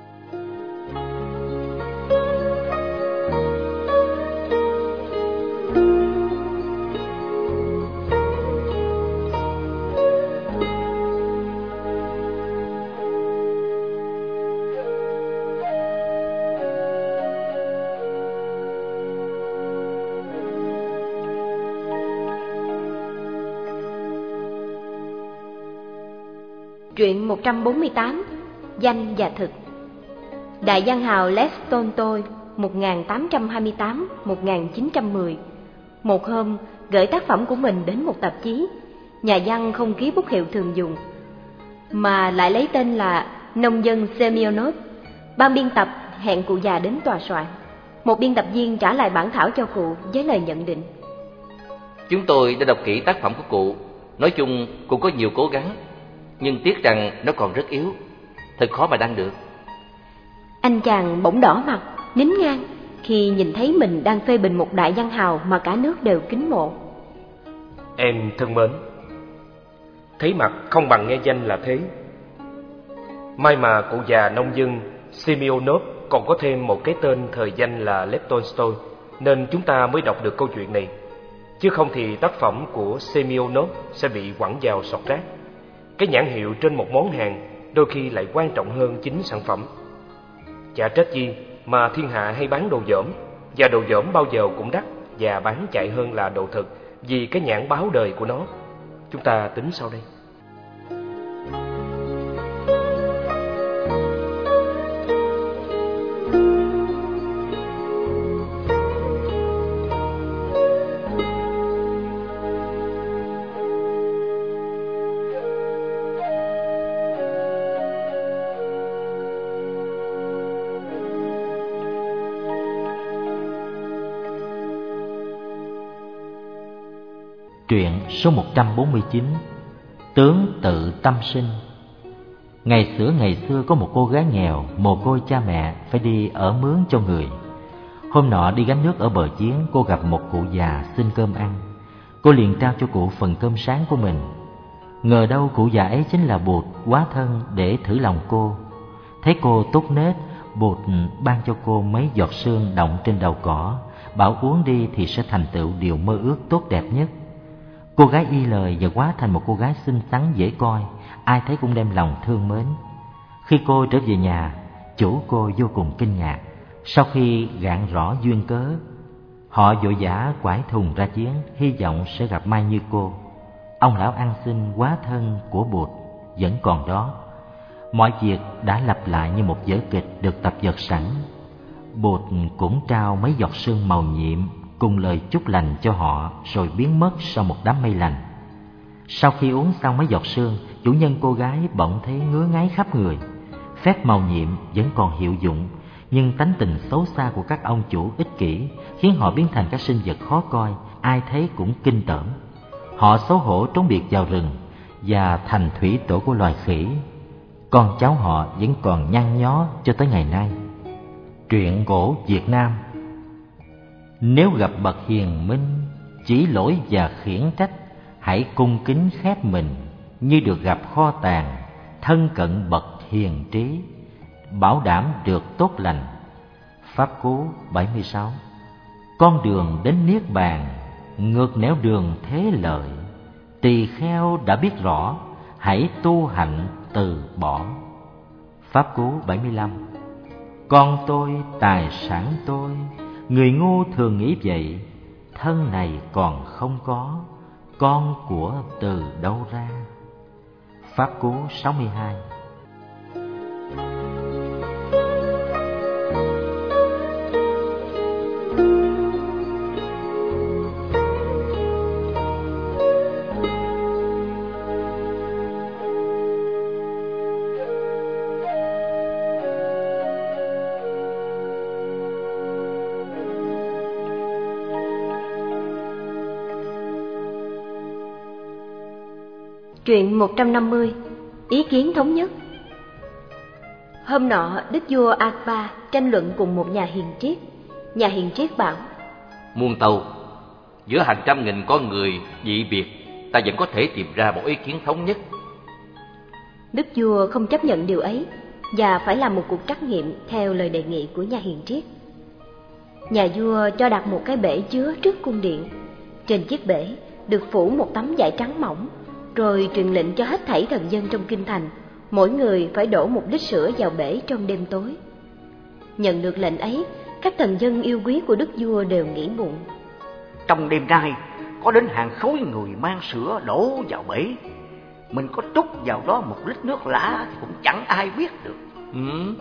S5: Truyện một trăm bốn mươi tám. Danh và thực. Đại văn hào Lev Tolstoy một nghìn tám trăm hai mươi tám đến một nghìn chín trăm mười một hôm gửi tác phẩm của mình đến một tạp chí. Nhà văn không ký bút hiệu thường dùng, mà lại lấy tên là Nông dân Semyonov. Ban biên tập hẹn cụ già đến tòa soạn. Một biên tập viên trả lại bản thảo cho cụ với lời nhận định:
S3: Chúng tôi đã đọc kỹ tác phẩm của cụ. Nói chung cụ có nhiều cố gắng, nhưng tiếc rằng nó còn rất yếu, thật khó mà đăng được.
S5: Anh chàng bỗng đỏ mặt, nín ngang khi nhìn thấy mình đang phê bình một đại văn hào mà cả nước đều kính mộ.
S2: Em thân mến, thấy mặt không bằng nghe danh là thế. May mà cụ già nông dân Semyonov còn có thêm một cái tên thời danh là Lev Tolstoy, nên chúng ta mới đọc được câu chuyện này. Chứ không thì tác phẩm của Semyonov sẽ bị quẳng vào sọt rác. Cái nhãn hiệu trên một món hàng đôi khi lại quan trọng hơn chính sản phẩm. Chả trách gì mà thiên hạ hay bán đồ dởm, và đồ dởm bao giờ cũng đắt và bán chạy hơn là đồ thực, vì cái nhãn báo đời của nó. Chúng ta tính sau đây.
S8: Truyện số một trăm bốn mươi chín. Tướng tự tâm sinh. Ngày xưa ngày xưa có một cô gái nghèo, mồ côi cha mẹ, phải đi ở mướn cho người. Hôm nọ đi gánh nước ở bờ giếng, cô gặp một cụ già xin cơm ăn. Cô liền trao cho cụ phần cơm sáng của mình. Ngờ đâu cụ già ấy chính là Bụt hóa thân để thử lòng cô. Thấy cô tốt nết, Bụt ban cho cô mấy giọt sương động trên đầu cỏ, bảo uống đi thì sẽ thành tựu điều mơ ước tốt đẹp nhất. Cô gái y lời và hóa thành một cô gái xinh xắn dễ coi, ai thấy cũng đem lòng thương mến. Khi cô trở về nhà, chủ cô vô cùng kinh ngạc. Sau khi gạn rõ duyên cớ, họ vội vã quải thùng ra giếng, hy vọng sẽ gặp may như cô. Ông lão ăn xin hóa thân của Bụt vẫn còn đó. Mọi việc đã lặp lại như một vở kịch được tập dượt sẵn. Bụt cũng trao mấy giọt sương màu nhiệm cùng lời chúc lành cho họ, rồi biến mất sau một đám mây lành. Sau khi uống xong mấy giọt sương, chủ nhân cô gái bỗng thấy ngứa ngáy khắp người. Phép màu nhiệm vẫn còn hiệu dụng, nhưng tánh tình xấu xa của các ông chủ ích kỷ khiến họ biến thành các sinh vật khó coi, ai thấy cũng kinh tởm. Họ xấu hổ trốn biệt vào rừng và thành thủy tổ của loài khỉ. Con cháu họ vẫn còn nhăn nhó cho tới ngày nay. Truyện cổ Việt Nam. Nếu gặp bậc hiền minh, chỉ lỗi và khiển trách, hãy cung kính khép mình, như được gặp kho tàng, thân cận bậc hiền trí, bảo đảm được tốt lành. Pháp Cú bảy mươi sáu. Con đường đến Niết Bàn, ngược nẻo đường thế lợi, tỳ kheo đã biết rõ, hãy tu hạnh từ bỏ. Pháp Cú bảy mươi lăm. Con tôi, tài sản tôi, người ngu thường nghĩ vậy, thân này còn không có, con của từ đâu ra. Pháp Cú sáu mươi hai.
S5: Truyện một trăm năm mươi. Ý kiến thống nhất. Hôm nọ, đức vua Akbar tranh luận cùng một nhà hiền triết. Nhà hiền triết bảo:
S3: Muôn tâu, giữa hàng trăm nghìn con người dị biệt, ta vẫn có thể tìm ra một ý kiến thống nhất.
S5: Đức vua không chấp nhận điều ấy và phải làm một cuộc trắc nghiệm theo lời đề nghị của nhà hiền triết. Nhà vua cho đặt một cái bể chứa trước cung điện. Trên chiếc bể được phủ một tấm vải trắng mỏng, rồi truyền lệnh cho hết thảy thần dân trong kinh thành, mỗi người phải đổ một lít sữa vào bể trong đêm tối. Nhận được lệnh ấy, các thần dân yêu quý của đức vua đều nghĩ bụng:
S4: Trong đêm nay có đến hàng khối người mang sữa đổ vào bể, mình có trút vào đó một lít nước lã thì cũng chẳng ai biết được.
S3: Ừ.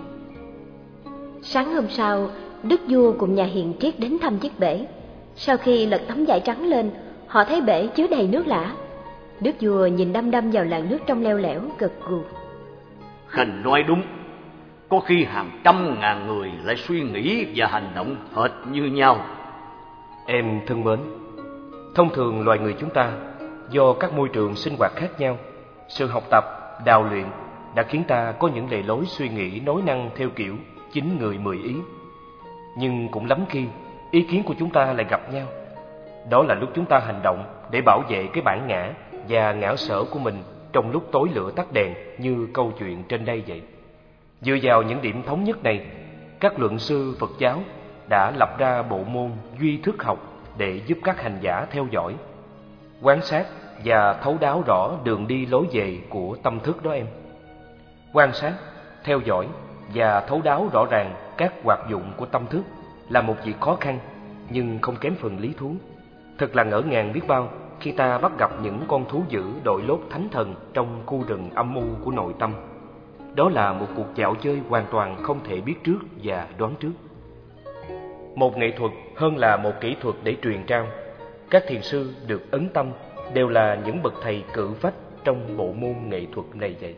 S5: Sáng hôm sau, đức vua cùng nhà hiền triết đến thăm chiếc bể. Sau khi lật tấm vải trắng lên, họ thấy bể chứa đầy nước lã. Đức vua nhìn đăm đăm vào làn nước trong leo lẻo, gật gù:
S4: Khanh nói đúng, có khi hàng trăm ngàn người lại suy nghĩ và hành động hệt như nhau.
S2: Em thân mến, thông thường loài người chúng ta do các môi trường sinh hoạt khác nhau, sự học tập, đào luyện đã khiến ta có những lề lối suy nghĩ nói năng theo kiểu chín người mười ý. Nhưng cũng lắm khi ý kiến của chúng ta lại gặp nhau. Đó là lúc chúng ta hành động để bảo vệ cái bản ngã và ngã sở của mình trong lúc tối lửa tắt đèn, như câu chuyện trên đây vậy. Dựa vào những điểm thống nhất này, các luận sư Phật giáo đã lập ra bộ môn duy thức học để giúp các hành giả theo dõi, quan sát và thấu đáo rõ đường đi lối về của tâm thức đó em. Quan sát, theo dõi và thấu đáo rõ ràng các hoạt dụng của tâm thức là một việc khó khăn nhưng không kém phần lý thú. Thật là ngỡ ngàng biết bao khi ta bắt gặp những con thú dữ đội lốt thánh thần trong khu rừng âm u của nội tâm. Đó là một cuộc dạo chơi hoàn toàn không thể biết trước và đoán trước. Một nghệ thuật hơn là một kỹ thuật để truyền trao. Các thiền sư được ấn tâm đều là những bậc thầy cự phách trong bộ môn nghệ thuật này vậy.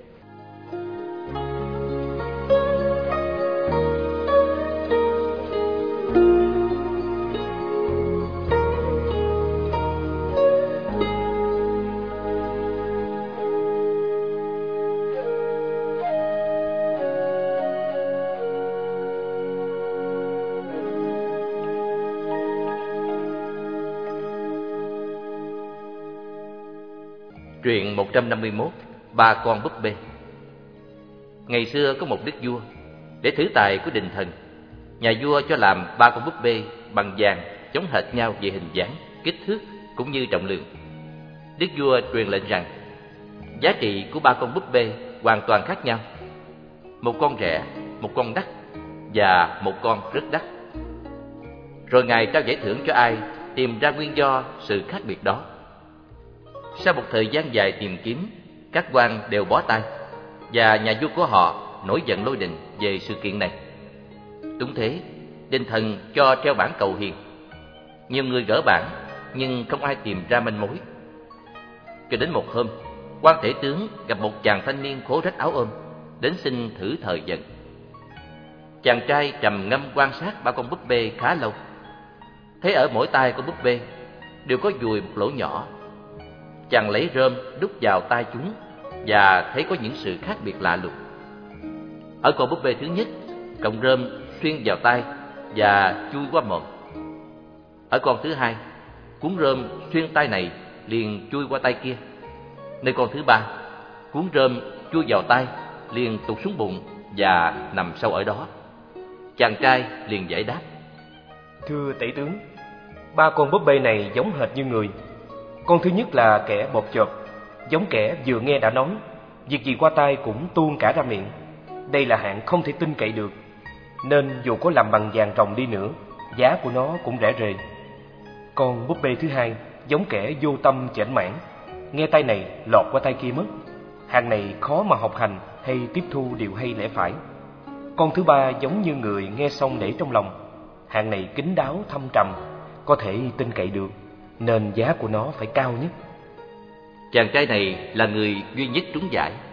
S3: Truyện một trăm năm mươi mốt. Ba con búp bê. Ngày xưa có một đức vua, để thử tài của đình thần, nhà vua cho làm ba con búp bê bằng vàng giống hệt nhau về hình dáng, kích thước cũng như trọng lượng. Đức vua truyền lệnh rằng giá trị của ba con búp bê hoàn toàn khác nhau. Một con rẻ, một con đắt và một con rất đắt. Rồi ngài trao giải thưởng cho ai tìm ra nguyên do sự khác biệt đó. Sau một thời gian dài tìm kiếm, các quan đều bó tay, và nhà vua của họ nổi giận lôi đình về sự kiện này. Đúng thế, đền thần cho treo bảng cầu hiền. Nhiều người gỡ bảng nhưng không ai tìm ra manh mối. Cho đến một hôm, quan tể tướng gặp một chàng thanh niên khố rách áo ôm, đến xin thử thời vận. Chàng trai trầm ngâm quan sát ba con búp bê khá lâu. Thấy ở mỗi tay của búp bê đều có dùi một lỗ nhỏ. Chàng lấy rơm đút vào tay chúng và thấy có những sự khác biệt lạ lùng. Ở con búp bê thứ nhất, cọng rơm xuyên vào tay và chui qua mồm. Ở con thứ hai, cuốn rơm xuyên tay này liền chui qua tay kia. Nơi con thứ ba, cuốn rơm chui vào tay liền tụt xuống bụng và nằm sâu ở đó. Chàng trai liền giải đáp:
S2: Thưa tể tướng, ba con búp bê này giống hệt như người. Con thứ nhất là kẻ bột chộp, giống kẻ vừa nghe đã nói, việc gì qua tai cũng tuôn cả ra miệng. Đây là hạng không thể tin cậy được, nên dù có làm bằng vàng ròng đi nữa, giá của nó cũng rẻ rề. Con búp bê thứ hai giống kẻ vô tâm chểnh mãn, nghe tay này lọt qua tay kia mất. Hàng này khó mà học hành hay tiếp thu điều hay lẽ phải. Con thứ ba giống như người nghe xong để trong lòng. Hàng này kín đáo thâm trầm, có thể tin cậy được, nên giá của nó phải cao nhất.
S3: Chàng trai này là người duy nhất trúng giải.